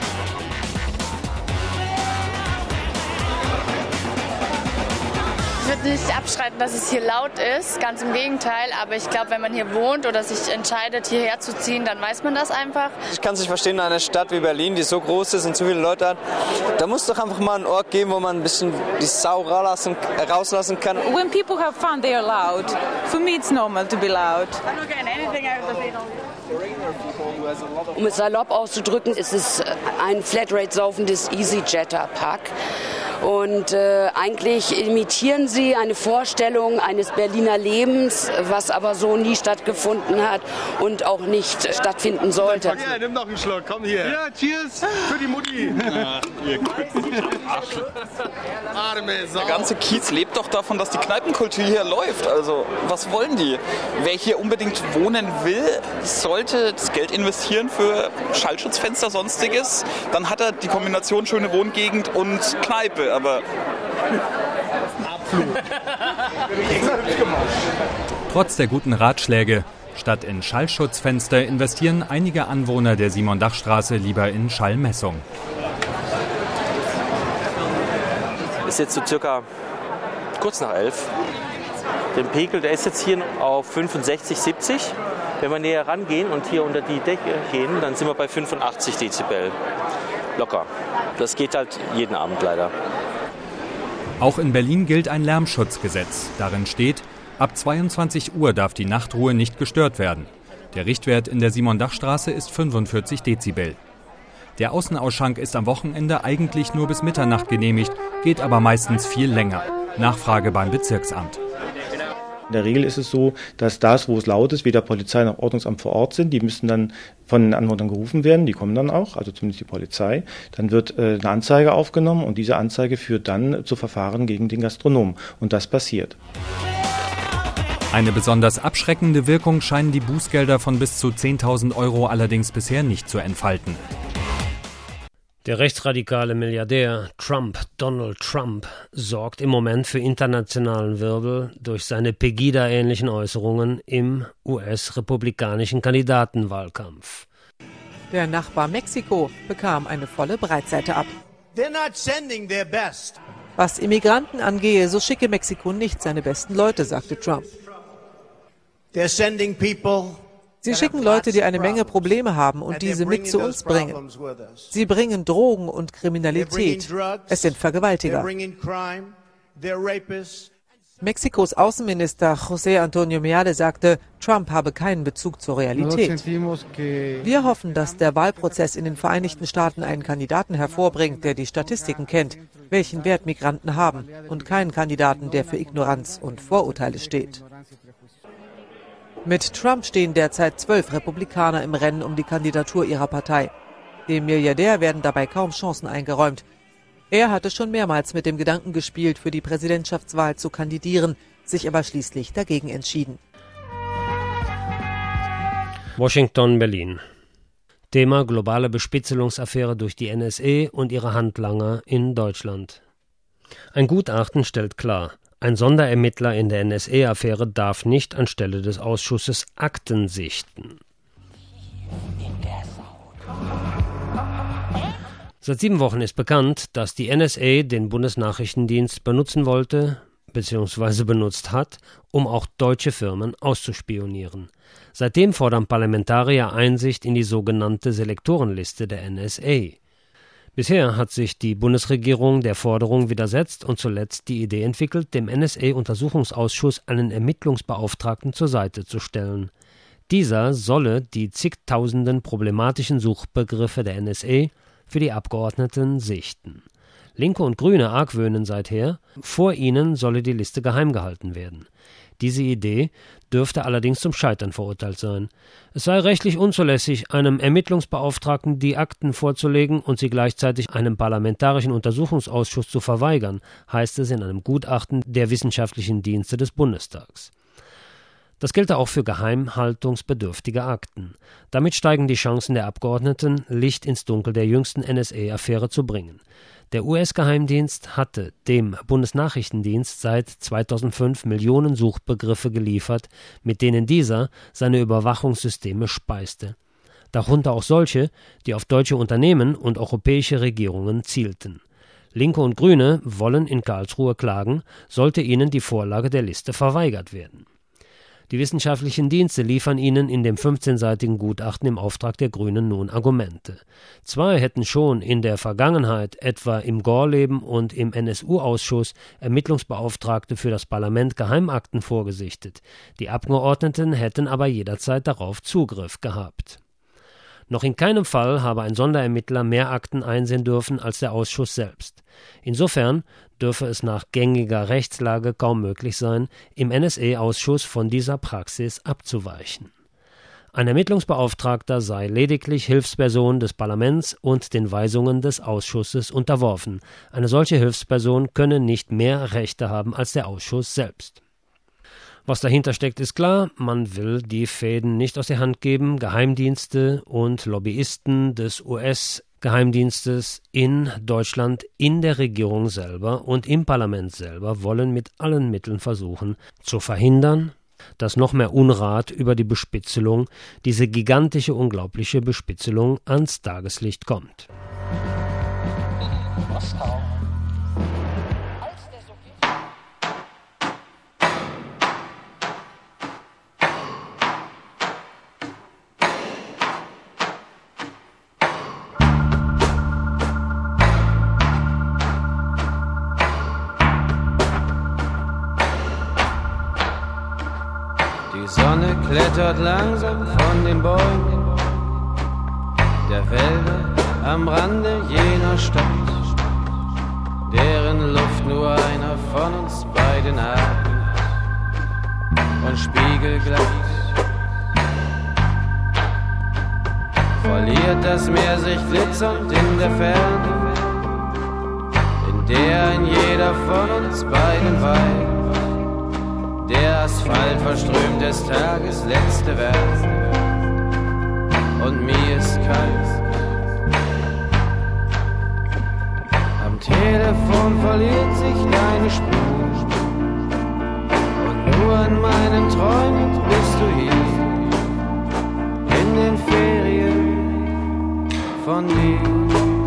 Speaker 24: Es
Speaker 1: nicht abstreiten, dass es hier laut ist, ganz im Gegenteil. Aber ich glaube, wenn man hier wohnt oder sich entscheidet, hierher zu ziehen, dann weiß man das einfach.
Speaker 2: Ich kann es nicht verstehen, in einer Stadt wie Berlin, die so groß ist und so viele Leute hat, da muss doch einfach mal einen Ort geben, wo man ein bisschen die Sau rauslassen, rauslassen kann.
Speaker 4: When people have fun, they are loud. For me, it's normal to be loud.
Speaker 22: Um es salopp auszudrücken, ist es ein Flatrate-saufendes EasyJetter-Pack. Und äh, eigentlich imitieren sie eine Vorstellung eines Berliner Lebens, was aber so nie stattgefunden hat und auch nicht stattfinden sollte.
Speaker 24: Ja, nimm noch einen Schluck, komm hier. Ja, cheers für die Mutti. Ja, ihr Arme Sau.
Speaker 25: Der ganze Kiez lebt doch davon, dass die Kneipenkultur hier läuft. Also, was wollen die? Wer hier unbedingt wohnen will, sollte das Geld investieren für Schallschutzfenster, sonstiges. Dann hat er die Kombination schöne Wohngegend und Kneipe. Aber
Speaker 20: trotz der guten Ratschläge, statt in Schallschutzfenster investieren einige Anwohner der Simon-Dach-Straße lieber in Schallmessung.
Speaker 26: Ist jetzt so circa kurz nach elf. Der Pegel, der ist jetzt hier auf fünfundsechzig, siebzig. Wenn wir näher rangehen und hier unter die Decke gehen, dann sind wir bei fünfundachtzig Dezibel. Locker. Das geht halt jeden Abend leider.
Speaker 20: Auch in Berlin gilt ein Lärmschutzgesetz. Darin steht, ab zweiundzwanzig Uhr darf die Nachtruhe nicht gestört werden. Der Richtwert in der Simon-Dach-Straße ist fünfundvierzig Dezibel. Der Außenausschank ist am Wochenende eigentlich nur bis Mitternacht genehmigt, geht aber meistens viel länger. Nachfrage beim Bezirksamt.
Speaker 27: In der Regel ist es so, dass das, wo es laut ist, weder Polizei noch Ordnungsamt vor Ort sind. Die müssen dann von den Anwohnern gerufen werden. Die kommen dann auch, also zumindest die Polizei. Dann wird äh, eine Anzeige aufgenommen und diese Anzeige führt dann zu Verfahren gegen den Gastronomen. Und das passiert.
Speaker 20: Eine besonders abschreckende Wirkung scheinen die Bußgelder von bis zu zehntausend Euro allerdings bisher nicht zu entfalten.
Speaker 3: Der rechtsradikale Milliardär Trump, Donald Trump, sorgt im Moment für internationalen Wirbel durch seine Pegida-ähnlichen Äußerungen im U S-republikanischen Kandidatenwahlkampf.
Speaker 28: Der Nachbar Mexiko bekam eine volle Breitseite ab. Was Immigranten angehe, so schicke Mexiko nicht seine besten Leute, sagte Trump. Sie schicken Leute, die eine Menge Probleme haben und diese mit zu uns bringen. Sie bringen Drogen und Kriminalität. Es sind Vergewaltiger. Mexikos Außenminister José Antonio Meade sagte, Trump habe keinen Bezug zur Realität. Wir hoffen, dass der Wahlprozess in den Vereinigten Staaten einen Kandidaten hervorbringt, der die Statistiken kennt, welchen Wert Migranten haben, und keinen Kandidaten, der für Ignoranz und Vorurteile steht. Mit Trump stehen derzeit zwölf Republikaner im Rennen um die Kandidatur ihrer Partei. Dem Milliardär werden dabei kaum Chancen eingeräumt. Er hatte schon mehrmals mit dem Gedanken gespielt, für die Präsidentschaftswahl zu kandidieren, sich aber schließlich dagegen entschieden.
Speaker 3: Washington, Berlin. Thema globale Bespitzelungsaffäre durch die N S A und ihre Handlanger in Deutschland. Ein Gutachten stellt klar, ein Sonderermittler in der N S A-Affäre darf nicht anstelle des Ausschusses Akten sichten. Seit sieben Wochen ist bekannt, dass die N S A den Bundesnachrichtendienst benutzen wollte bzw. benutzt hat, um auch deutsche Firmen auszuspionieren. Seitdem fordern Parlamentarier Einsicht in die sogenannte Selektorenliste der N S A. Bisher hat sich die Bundesregierung der Forderung widersetzt und zuletzt die Idee entwickelt, dem N S A-Untersuchungsausschuss einen Ermittlungsbeauftragten zur Seite zu stellen. Dieser solle die zigtausenden problematischen Suchbegriffe der N S A für die Abgeordneten sichten. Linke und Grüne argwöhnen seither, vor ihnen solle die Liste geheim gehalten werden. Diese Idee dürfte allerdings zum Scheitern verurteilt sein. Es sei rechtlich unzulässig, einem Ermittlungsbeauftragten die Akten vorzulegen und sie gleichzeitig einem parlamentarischen Untersuchungsausschuss zu verweigern, heißt es in einem Gutachten der Wissenschaftlichen Dienste des Bundestags. Das gelte auch für geheimhaltungsbedürftige Akten. Damit steigen die Chancen der Abgeordneten, Licht ins Dunkel der jüngsten N S A-Affäre zu bringen. Der U S-Geheimdienst hatte dem Bundesnachrichtendienst seit zweitausendfünf Millionen Suchbegriffe geliefert, mit denen dieser seine Überwachungssysteme speiste. Darunter auch solche, die auf deutsche Unternehmen und europäische Regierungen zielten. Linke und Grüne wollen in Karlsruhe klagen, sollte ihnen die Vorlage der Liste verweigert werden. Die wissenschaftlichen Dienste liefern ihnen in dem fünfzehnseitigen Gutachten im Auftrag der Grünen nun Argumente. Zwei hätten schon in der Vergangenheit, etwa im Gorleben und im N S U-Ausschuss, Ermittlungsbeauftragte für das Parlament Geheimakten vorgesichtet. Die Abgeordneten hätten aber jederzeit darauf Zugriff gehabt. Noch in keinem Fall habe ein Sonderermittler mehr Akten einsehen dürfen als der Ausschuss selbst. Insofern dürfe es nach gängiger Rechtslage kaum möglich sein, im N S E-Ausschuss von dieser Praxis abzuweichen. Ein Ermittlungsbeauftragter sei lediglich Hilfsperson des Parlaments und den Weisungen des Ausschusses unterworfen. Eine solche Hilfsperson könne nicht mehr Rechte haben als der Ausschuss selbst. Was dahinter steckt, ist klar, man will die Fäden nicht aus der Hand geben. Geheimdienste und Lobbyisten des U S-Geheimdienstes in Deutschland, in der Regierung selber und im Parlament selber wollen mit allen Mitteln versuchen, zu verhindern, dass noch mehr Unrat über die Bespitzelung, diese gigantische, unglaubliche Bespitzelung, ans Tageslicht kommt. Moskau.
Speaker 5: Die Sonne klettert langsam von den Bäumen der Wälder am Rande jener Stadt, deren Luft nur einer von uns beiden atmet und spiegelgleich verliert das Meer sich glitzernd in der Ferne, in der ein jeder von uns beiden weilt. Der Asphalt verströmt des Tages letzte Werk und mir ist kalt. Am Telefon verliert sich deine Spur und nur in meinen Träumen bist du hier in den Ferien von dir.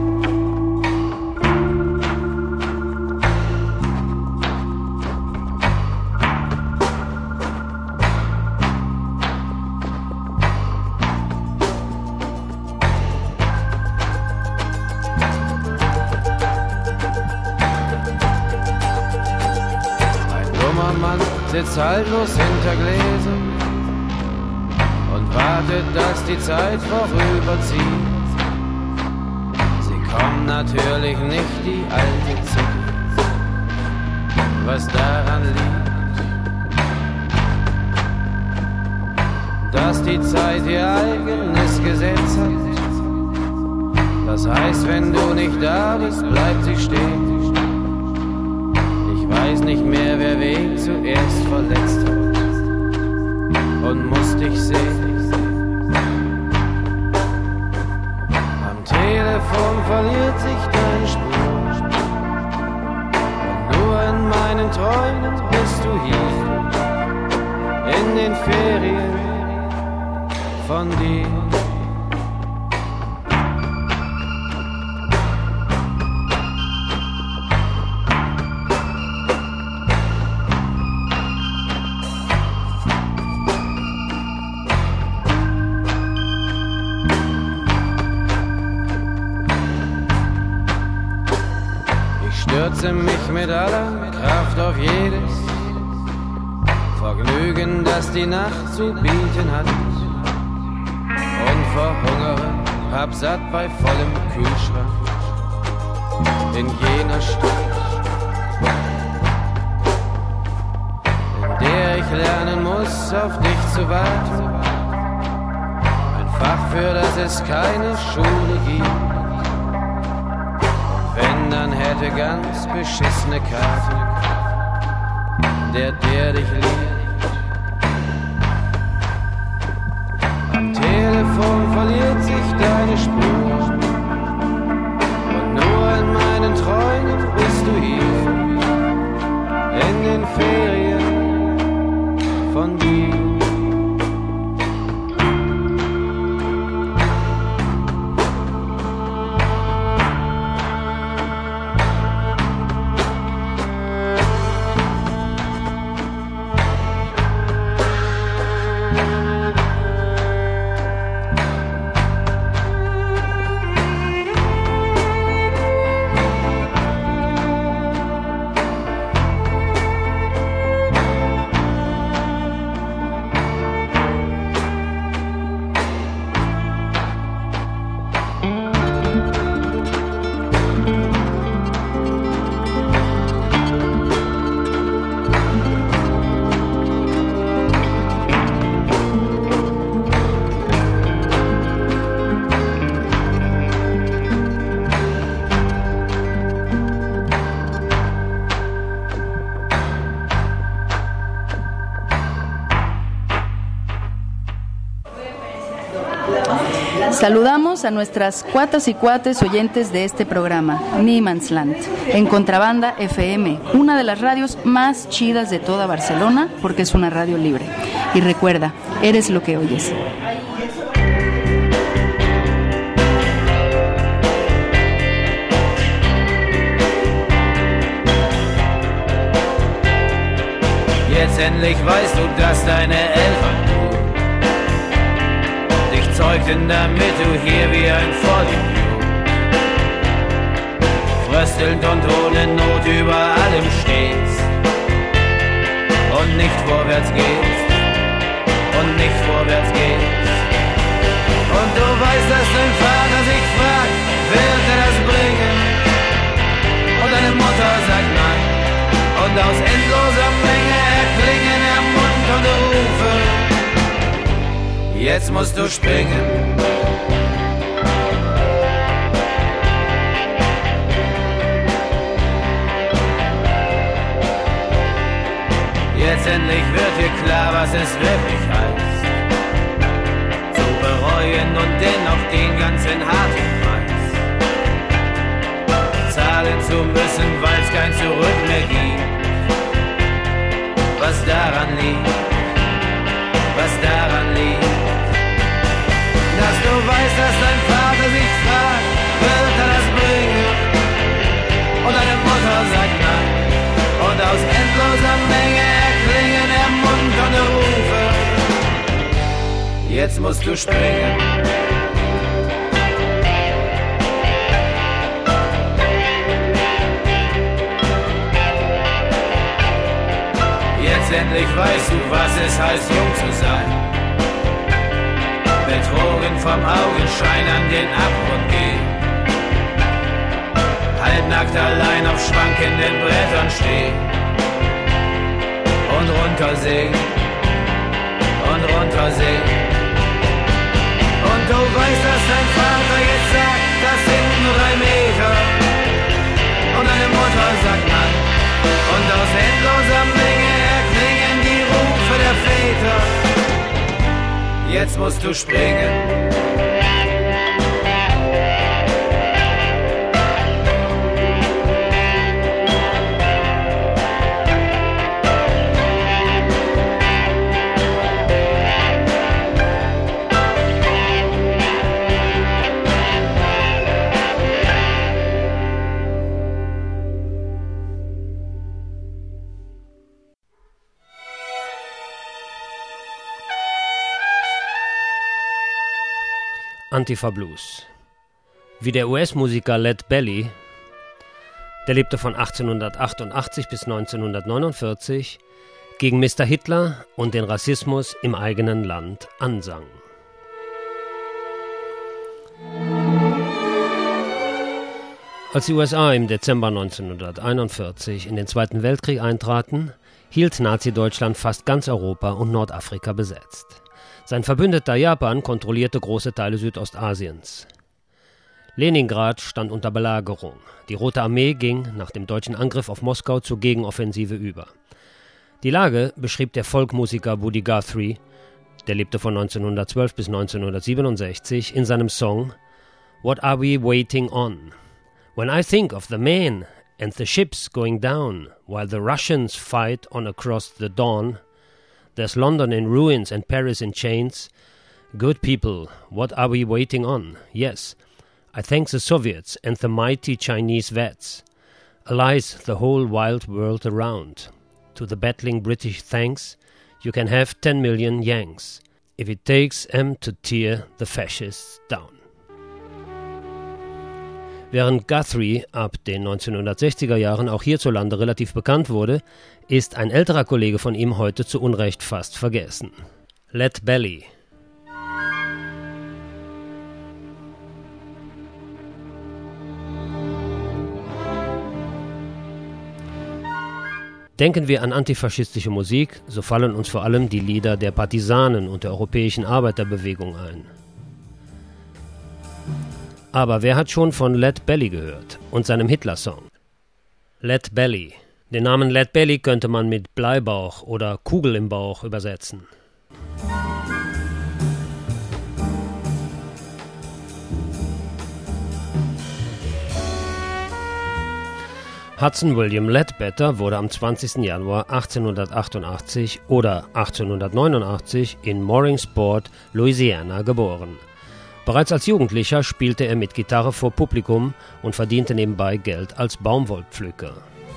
Speaker 5: Sitzt haltlos hinter Gläsern und wartet, dass die Zeit vorüberzieht. Sie kommt natürlich nicht, die alte Zeit, was daran liegt, dass die Zeit ihr eigenes Gesetz hat. Das heißt, wenn du nicht da bist, bleibt sie stehen. Ich weiß nicht mehr, wer wen zuerst verletzt hat und muss dich sehen. Am Telefon verliert sich deine Spur und nur in meinen Träumen bist du hier in den Ferien von dir. Stürze mich mit aller Kraft auf jedes Vergnügen, das die Nacht zu bieten hat, und verhungere, hab satt bei vollem Kühlschrank in jener Stadt, in der ich lernen muss, auf dich zu warten, ein Fach, für das es keine Schule gibt. Dann hätte ganz beschissene Karten der, der dich liebt. Am Telefon verliert sich deine Spur und nur in meinen Träumen bist du hier in den Ferien von dir.
Speaker 6: Saludamos a nuestras cuatas y cuates oyentes de este programa, Niemandsland, en Contrabanda F M, una de las radios más chidas de toda Barcelona, porque es una radio libre. Y recuerda, eres lo que oyes.
Speaker 5: Jetzt endlich weißt du, dass deine Eltern dich zeugten, damit du hier wie ein Vollidiot fröstelnd und ohne Not über allem stehst und nicht vorwärts gehst und nicht vorwärts gehst. Und du weißt, dass dein Vater sich fragt, wird er das bringen? Und deine Mutter sagt nein. Und aus endloser Menge erklingen ermunternde Rufe. Jetzt musst du springen. Jetzt endlich wird dir klar, was es wirklich heißt. Zu bereuen und dennoch den ganzen harten Preis zahlen zu müssen, weil's kein Zurück mehr gibt. Was daran liegt, was daran liegt, dass du weißt, dass dein Vater sich fragt, wird er das bringen? Und deine Mutter sagt nein. Und aus endloser Menge erklingen ermunternde Rufe. Jetzt musst du springen. Jetzt endlich weißt du, was es heißt, jung zu sein. Betrogen vom Augenschein an den Abgrund gehen. Halbnackt allein auf schwankenden Brettern stehen. Und runtersehen. Und runtersehen. Und du weißt, dass dein Vater jetzt sagt, das sind nur drei Meter. Und deine Mutter sagt nein. Und aus endloser Menge erklingen die Rufe der Väter. Jetzt musst du springen.
Speaker 3: Antifa Blues. Wie der U S-Musiker Lead Belly, der lebte von achtzehnhundertachtundachtzig bis neunzehnhundertneunundvierzig, gegen Mister Hitler und den Rassismus im eigenen Land ansang. Als die U S A im Dezember neunzehnhunderteinundvierzig in den Zweiten Weltkrieg eintraten, hielt Nazi-Deutschland fast ganz Europa und Nordafrika besetzt. Sein Verbündeter Japan kontrollierte große Teile Südostasiens. Leningrad stand unter Belagerung. Die Rote Armee ging nach dem deutschen Angriff auf Moskau zur Gegenoffensive über. Die Lage beschrieb der Folkmusiker Buddy Guthrie, der lebte von neunzehnhundertzwölf bis neunzehnhundertsiebenundsechzig, in seinem Song What Are We Waiting On? When I think of the men and the ships going down, while the Russians fight on across the dawn, there's London in ruins and Paris in chains. Good people, what are we waiting on? Yes, I thank the Soviets and the mighty Chinese vets. Lies the whole wild world around. To the battling British thanks, you can have ten million Yanks, if it takes them to tear the fascists down. Während Guthrie ab den neunzehnhundertsechziger Jahren auch hierzulande relativ bekannt wurde, ist ein älterer Kollege von ihm heute zu Unrecht fast vergessen. Lead Belly. Denken wir an antifaschistische Musik, so fallen uns vor allem die Lieder der Partisanen und der europäischen Arbeiterbewegung ein. Aber wer hat schon von Lead Belly gehört und seinem Hitler-Song? Lead Belly. Den Namen Lead Belly könnte man mit Bleibauch oder Kugel im Bauch übersetzen. Hudson William Ledbetter wurde am zwanzigsten Januar achtzehnhundertachtundachtzig oder achtzehnhundertneunundachtzig in Morringsport, Louisiana, geboren. Bereits als Jugendlicher spielte er mit Gitarre vor Publikum und verdiente nebenbei Geld als Baumwollpflücker.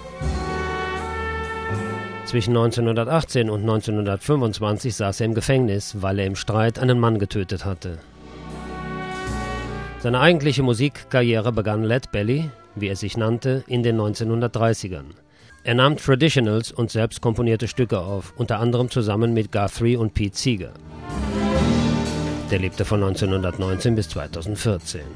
Speaker 3: Zwischen neunzehnhundertachtzehn und neunzehnhundertfünfundzwanzig saß er im Gefängnis, weil er im Streit einen Mann getötet hatte. Seine eigentliche Musikkarriere begann Lead Belly, wie er sich nannte, in den neunzehnhundertdreißigern. Er nahm Traditionals und selbst komponierte Stücke auf, unter anderem zusammen mit Guthrie und Pete Seeger. Der lebte von neunzehnhundertneunzehn bis zweitausendvierzehn.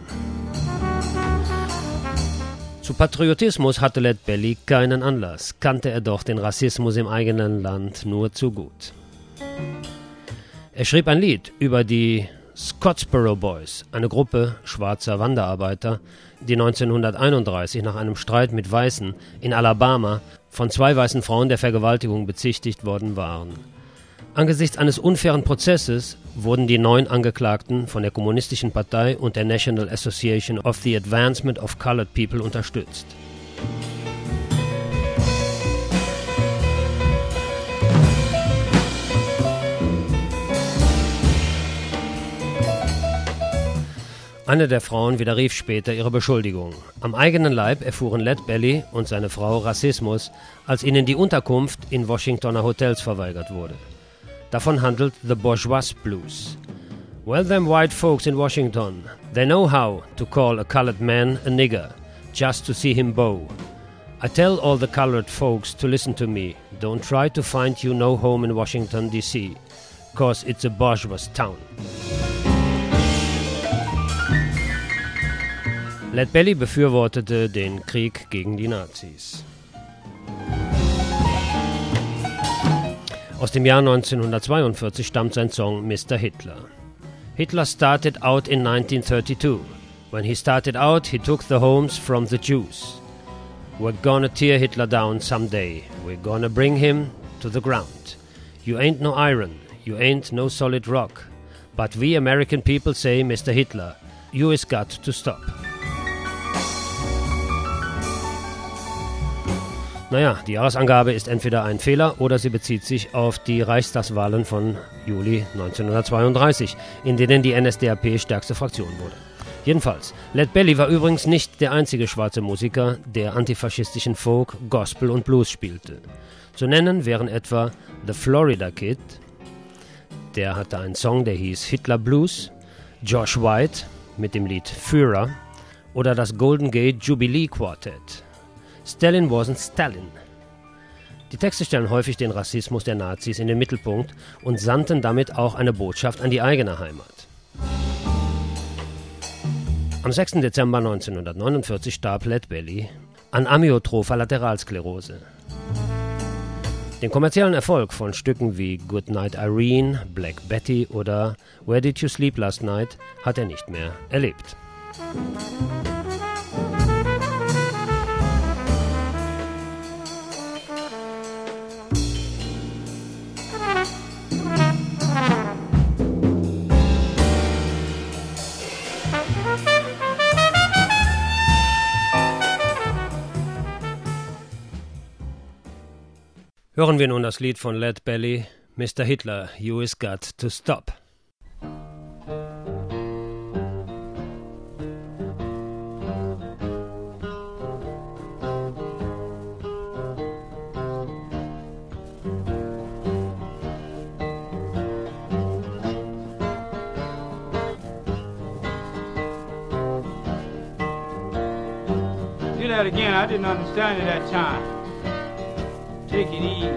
Speaker 3: Zu Patriotismus hatte Lead Belly keinen Anlass, kannte er doch den Rassismus im eigenen Land nur zu gut. Er schrieb ein Lied über die Scottsboro Boys, eine Gruppe schwarzer Wanderarbeiter, die neunzehnhunderteinunddreißig nach einem Streit mit Weißen in Alabama von zwei weißen Frauen der Vergewaltigung bezichtigt worden waren. Angesichts eines unfairen Prozesses wurden die neun Angeklagten von der Kommunistischen Partei und der National Association of the Advancement of Colored People unterstützt. Eine der Frauen widerrief später ihre Beschuldigung. Am eigenen Leib erfuhren Lead Belly und seine Frau Rassismus, als ihnen die Unterkunft in Washingtoner Hotels verweigert wurde. Davon handelt The Bourgeois Blues. Well, them white folks in Washington, they know how to call a colored man a nigger, just to see him bow. I tell all the colored folks to listen to me. Don't try to find you no home in Washington, D C, cause it's a bourgeois town. Lead Belly befürwortete den Krieg gegen die Nazis. Aus dem Jahr neunzehnhundertzweiundvierzig stammt sein Song Mister Hitler. Hitler started out in nineteen thirty-two. When he started out, he took the homes from the Jews. We're gonna tear Hitler down someday. We're gonna bring him to the ground. You ain't no iron, you ain't no solid rock. But we American people say, Mister Hitler, you is got to stop. Naja, die Jahresangabe ist entweder ein Fehler oder sie bezieht sich auf die Reichstagswahlen von Juli neunzehnhundertzweiunddreißig, in denen die N S D A P stärkste Fraktion wurde. Jedenfalls, Lead Belly war übrigens nicht der einzige schwarze Musiker, der antifaschistischen Folk, Gospel und Blues spielte. Zu nennen wären etwa The Florida Kid, der hatte einen Song, der hieß Hitler Blues, Josh White mit dem Lied Führer oder das Golden Gate Jubilee Quartet. Stalin wasn't Stalin. Die Texte stellen häufig den Rassismus der Nazis in den Mittelpunkt und sandten damit auch eine Botschaft an die eigene Heimat. Am sechsten Dezember neunzehnhundertneunundvierzig starb Lead Belly an Amyotropher Lateralsklerose. Den kommerziellen Erfolg von Stücken wie Goodnight Irene, Black Betty oder Where Did You Sleep Last Night hat er nicht mehr erlebt. Hören wir nun das Lied von Lead Belly, Mister Hitler, You Is Got to Stop.
Speaker 7: Do that again, I didn't understand it that time. Take it easy.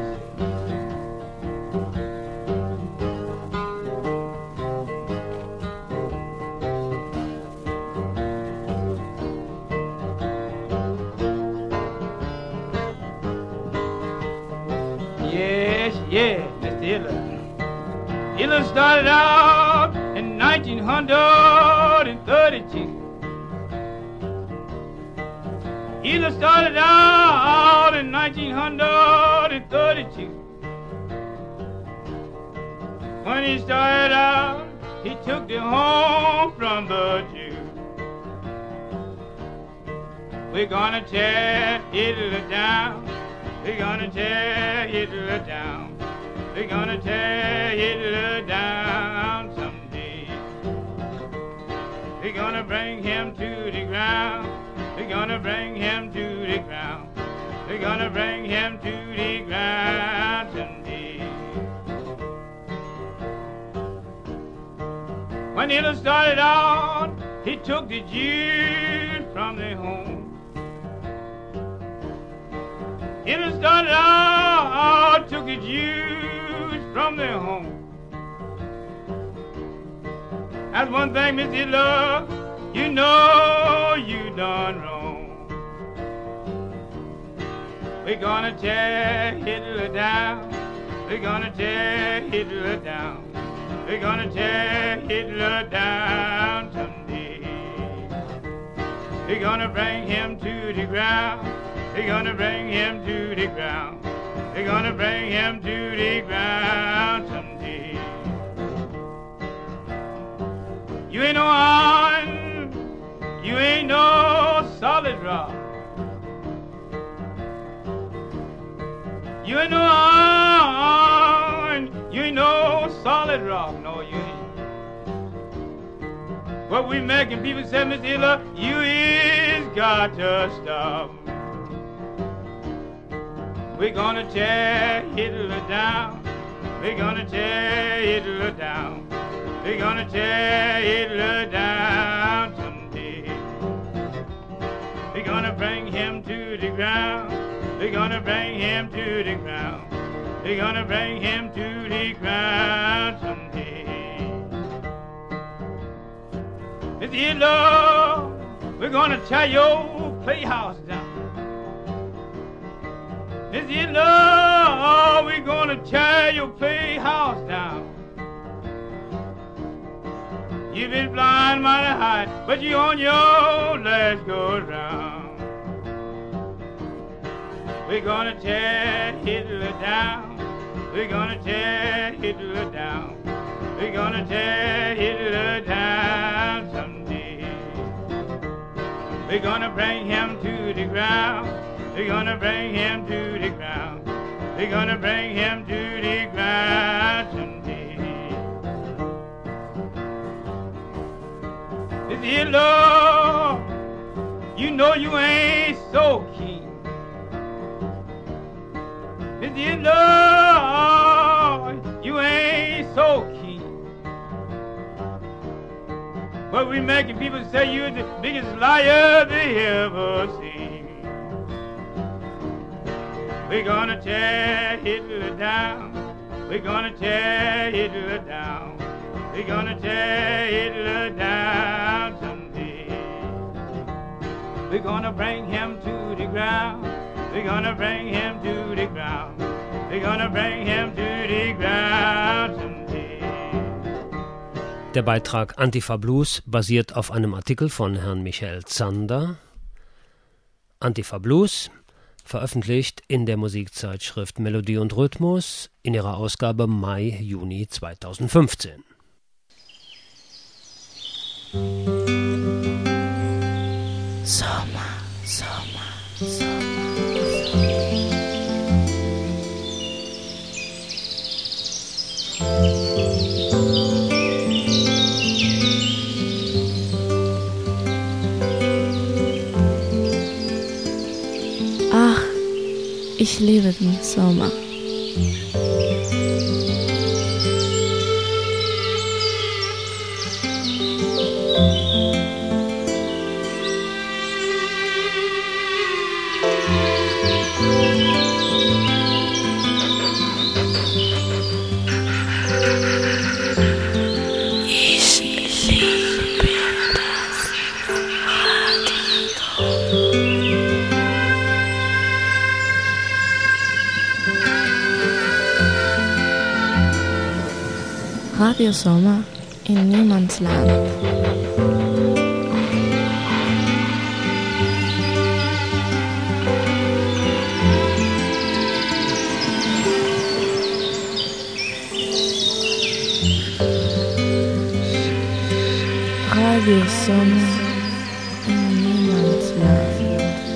Speaker 7: Yes, yes, Mister Hitler. Hitler started out in nineteen thirty-two. Hitler started out in nineteen thirty-two. When he started out, he took them home from the Jews. We're gonna tear Hitler down. We're gonna tear Hitler down. We're gonna tear Hitler down someday. We're gonna bring him to the ground. We're gonna bring him to the ground. We're gonna bring him to the ground someday. When Hitler started out, he took the Jews from their home. Hitler started out, took the Jews from their home. That's one thing, Miss Hitler, you know you done wrong. We're gonna tear Hitler down. We're gonna tear Hitler down. We're gonna tear Hitler down someday. We're gonna bring him to the ground. We're gonna bring him to the ground. We're gonna bring him to the ground someday. You ain't no iron, you ain't no solid rock. You ain't no iron, you ain't no solid rock. No, you ain't. What we making people say, Miss Hitler, you is got to stop. We're gonna tear Hitler down. We're gonna tear Hitler down. We're gonna tear Hitler down someday. We're gonna bring him to the ground. We're gonna bring him to the ground. We're gonna bring him to the ground someday. Miss Hitler, we're gonna tear your playhouse down. Miss Hitler, we're gonna tear your playhouse down. You've been blind, mighty high, but you on your last go round. We're gonna tear Hitler down. We're gonna tear Hitler down. We're gonna tear Hitler down someday. We're gonna bring him to the ground. We're gonna bring him to the ground. We're gonna bring him to the ground someday. Miss Hitler, you know you ain't so keen. Miss Hitler, you ain't so keen. But we making people say you're the biggest liar they ever seen. We're gonna tear Hitler down. We're gonna tear Hitler down. We're gonna tear Hitler down someday. We're gonna bring him to the ground. We're gonna bring him to the ground. We're gonna bring him to the ground someday.
Speaker 3: Der Beitrag Antifa Blues basiert auf einem Artikel von Herrn Michael Zander. Antifa Blues, veröffentlicht in der Musikzeitschrift Melodie und Rhythmus in ihrer Ausgabe Mai-Juni zweitausendfünfzehn.
Speaker 8: Sommer, Sommer, Sommer.
Speaker 9: Ach, ich liebe den Sommer. Radio Sommer in Niemandsland. Radio Sommer in Niemandsland.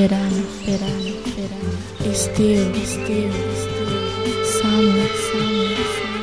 Speaker 9: verano, verano, verano. Estiu, estiu, estiu. Summer, summer, summer.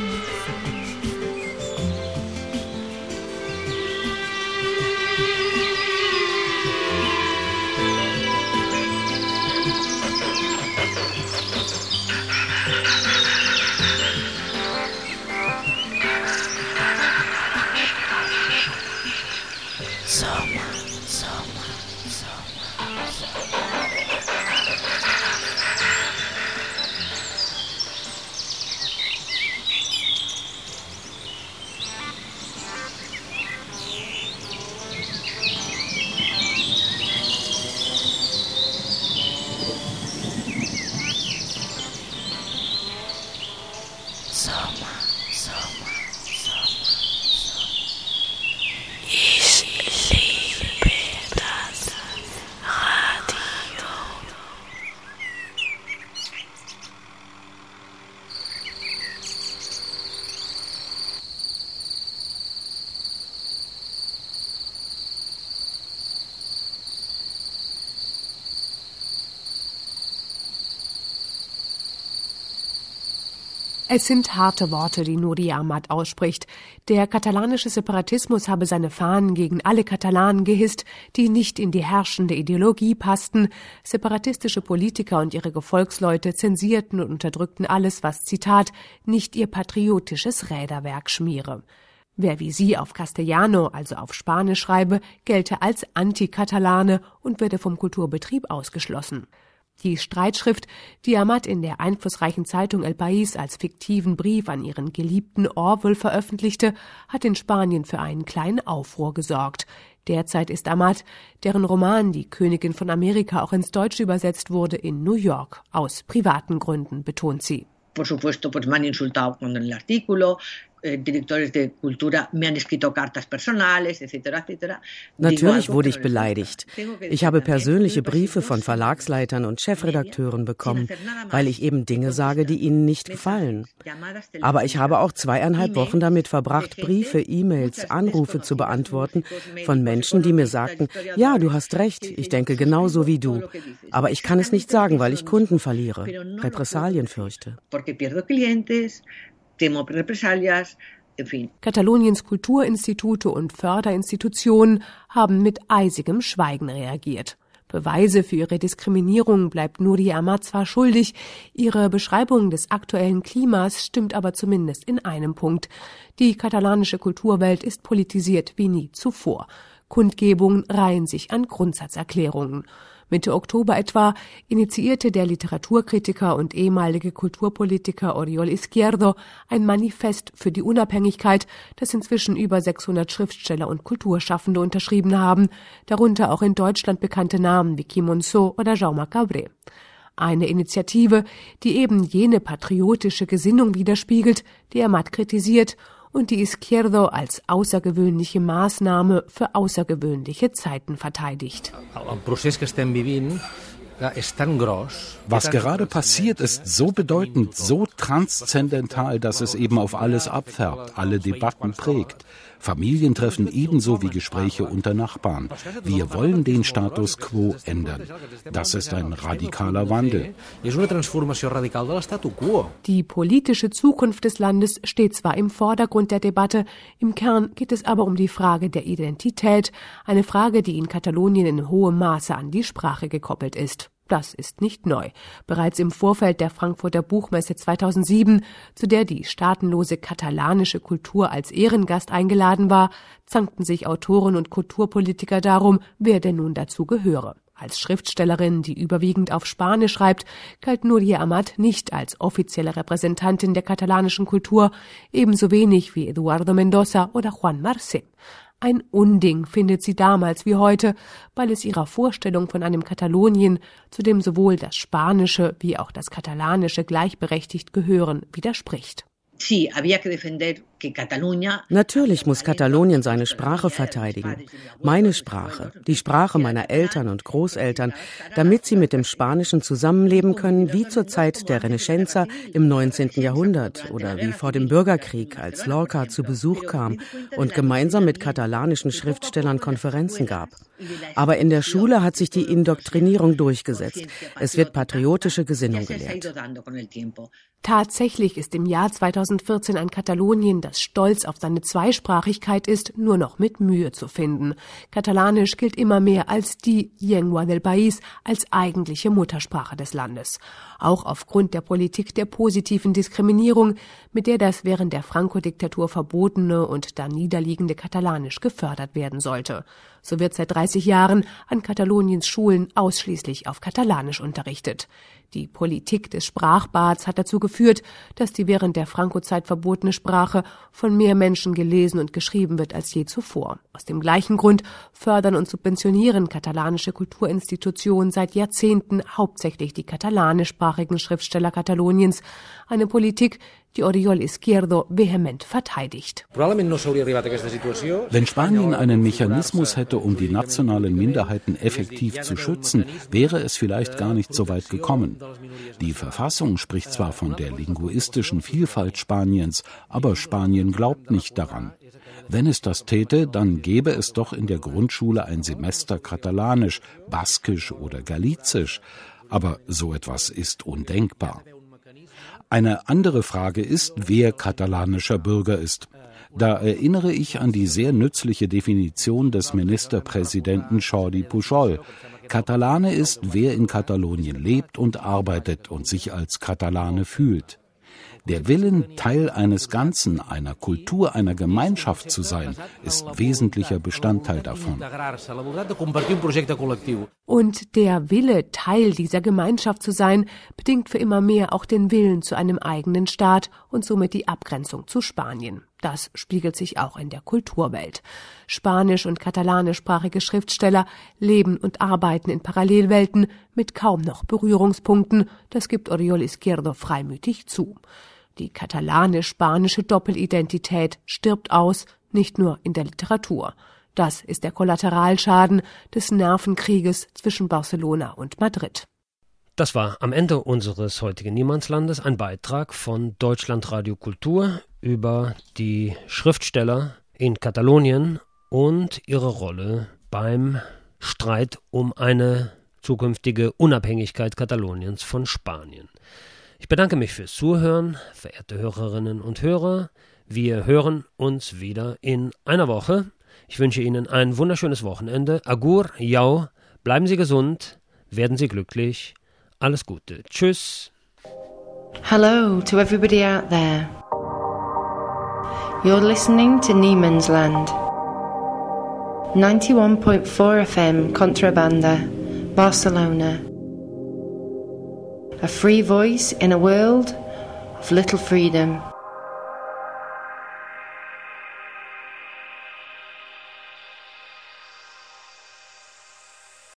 Speaker 10: Es sind harte Worte, die Nouria Amat ausspricht. Der katalanische Separatismus habe seine Fahnen gegen alle Katalanen gehisst, die nicht in die herrschende Ideologie passten. Separatistische Politiker und ihre Gefolgsleute zensierten und unterdrückten alles, was, Zitat, nicht ihr patriotisches Räderwerk schmiere. Wer wie sie auf Castellano, also auf Spanisch schreibe, gelte als Antikatalane und werde vom Kulturbetrieb ausgeschlossen. Die Streitschrift, die Amat in der einflussreichen Zeitung El País als fiktiven Brief an ihren geliebten Orwell veröffentlichte, hat in Spanien für einen kleinen Aufruhr gesorgt. Derzeit ist Amat, deren Roman Die Königin von Amerika auch ins Deutsche übersetzt wurde, in New York. Aus privaten Gründen, betont sie.
Speaker 11: Por supuesto, pues me han insultado con el artículo. Directores de Cultura me han escrito cartas personales, etcétera, etcétera.
Speaker 12: Natürlich wurde ich beleidigt. Ich habe persönliche Briefe von Verlagsleitern und Chefredakteuren bekommen, weil ich eben Dinge sage, die ihnen nicht gefallen. Aber ich habe auch zweieinhalb Wochen damit verbracht, Briefe, E-Mails, Anrufe zu beantworten von Menschen, die mir sagten, ja, du hast recht, ich denke genauso wie du. Aber ich kann es nicht sagen, weil ich Kunden verliere, Repressalien fürchte.
Speaker 10: Kataloniens Kulturinstitute und Förderinstitutionen haben mit eisigem Schweigen reagiert. Beweise für ihre Diskriminierung bleibt Nouria Amat zwar schuldig, ihre Beschreibung des aktuellen Klimas stimmt aber zumindest in einem Punkt. Die katalanische Kulturwelt ist politisiert wie nie zuvor. Kundgebungen reihen sich an Grundsatzerklärungen. Mitte Oktober etwa initiierte der Literaturkritiker und ehemalige Kulturpolitiker Oriol Izquierdo ein Manifest für die Unabhängigkeit, das inzwischen über sechshundert Schriftsteller und Kulturschaffende unterschrieben haben, darunter auch in Deutschland bekannte Namen wie Quim Monzó oder Jaume Cabré. Eine Initiative, die eben jene patriotische Gesinnung widerspiegelt, die Amat kritisiert und die Izquierdo als außergewöhnliche Maßnahme für außergewöhnliche Zeiten verteidigt.
Speaker 13: Was gerade passiert, ist so bedeutend, so transzendental, dass es eben auf alles abfärbt, alle Debatten prägt. Familientreffen ebenso wie Gespräche unter Nachbarn. Wir wollen den Status quo ändern. Das ist ein radikaler Wandel.
Speaker 10: Die politische Zukunft des Landes steht zwar im Vordergrund der Debatte, im Kern geht es aber um die Frage der Identität, eine Frage, die in Katalonien in hohem Maße an die Sprache gekoppelt ist. Das ist nicht neu. Bereits im Vorfeld der Frankfurter Buchmesse zweitausendsieben, zu der die staatenlose katalanische Kultur als Ehrengast eingeladen war, zankten sich Autoren und Kulturpolitiker darum, wer denn nun dazu gehöre. Als Schriftstellerin, die überwiegend auf Spanisch schreibt, galt Nouria Amat nicht als offizielle Repräsentantin der katalanischen Kultur, ebenso wenig wie Eduardo Mendoza oder Juan Marsé. Ein Unding findet sie damals wie heute, weil es ihrer Vorstellung von einem Katalonien, zu dem sowohl das Spanische wie auch das Katalanische gleichberechtigt gehören, widerspricht.
Speaker 11: Sí, había que defender
Speaker 12: Natürlich muss Katalonien seine Sprache verteidigen. Meine Sprache, die Sprache meiner Eltern und Großeltern, damit sie mit dem Spanischen zusammenleben können, wie zur Zeit der Renaissance im neunzehnten Jahrhundert oder wie vor dem Bürgerkrieg, als Lorca zu Besuch kam und gemeinsam mit katalanischen Schriftstellern Konferenzen gab. Aber in der Schule hat sich die Indoktrinierung durchgesetzt. Es wird patriotische Gesinnung gelehrt.
Speaker 10: Tatsächlich ist im Jahr zweitausendvierzehn ein Katalonien, das stolz auf seine Zweisprachigkeit ist, nur noch mit Mühe zu finden. Katalanisch gilt immer mehr als die Lengua del País, als eigentliche Muttersprache des Landes. Auch aufgrund der Politik der positiven Diskriminierung, mit der das während der Franco-Diktatur verbotene und da niederliegende Katalanisch gefördert werden sollte. So wird seit dreißig Jahren an Kataloniens Schulen ausschließlich auf Katalanisch unterrichtet. Die Politik des Sprachbads hat dazu geführt, dass die während der Franco-Zeit verbotene Sprache von mehr Menschen gelesen und geschrieben wird als je zuvor. Aus dem gleichen Grund fördern und subventionieren katalanische Kulturinstitutionen seit Jahrzehnten hauptsächlich die katalanischsprachigen Schriftsteller Kataloniens, eine Politik, die Oriol Izquierdo vehement verteidigt.
Speaker 13: Wenn Spanien einen Mechanismus hätte, um die nationalen Minderheiten effektiv zu schützen, wäre es vielleicht gar nicht so weit gekommen. Die Verfassung spricht zwar von der linguistischen Vielfalt Spaniens, aber Spanien glaubt nicht daran. Wenn es das täte, dann gäbe es doch in der Grundschule ein Semester Katalanisch, Baskisch oder Galizisch. Aber so etwas ist undenkbar. Eine andere Frage ist, wer katalanischer Bürger ist. Da erinnere ich an die sehr nützliche Definition des Ministerpräsidenten Jordi Pujol. Katalane ist, wer in Katalonien lebt und arbeitet und sich als Katalane fühlt. Der Willen, Teil eines Ganzen, einer Kultur, einer Gemeinschaft zu sein, ist wesentlicher Bestandteil davon.
Speaker 10: Und der Wille, Teil dieser Gemeinschaft zu sein, bedingt für immer mehr auch den Willen zu einem eigenen Staat und somit die Abgrenzung zu Spanien. Das spiegelt sich auch in der Kulturwelt. Spanisch- und katalanischsprachige Schriftsteller leben und arbeiten in Parallelwelten mit kaum noch Berührungspunkten, das gibt Oriol Izquierdo freimütig zu. Die katalanisch-spanische Doppelidentität stirbt aus, nicht nur in der Literatur. Das ist der Kollateralschaden des Nervenkrieges zwischen Barcelona und Madrid.
Speaker 3: Das war am Ende unseres heutigen Niemandslandes ein Beitrag von Deutschlandradio Kultur über die Schriftsteller in Katalonien und ihre Rolle beim Streit um eine zukünftige Unabhängigkeit Kataloniens von Spanien. Ich bedanke mich fürs Zuhören, verehrte Hörerinnen und Hörer. Wir hören uns wieder in einer Woche. Ich wünsche Ihnen ein wunderschönes Wochenende. Agur, jau, bleiben Sie gesund, werden Sie glücklich. Alles Gute. Tschüss.
Speaker 9: Hello to everybody out there. You're listening to Niemandsland. ninety-one point four F M Contrabanda, Barcelona. A free voice in a world of little freedom.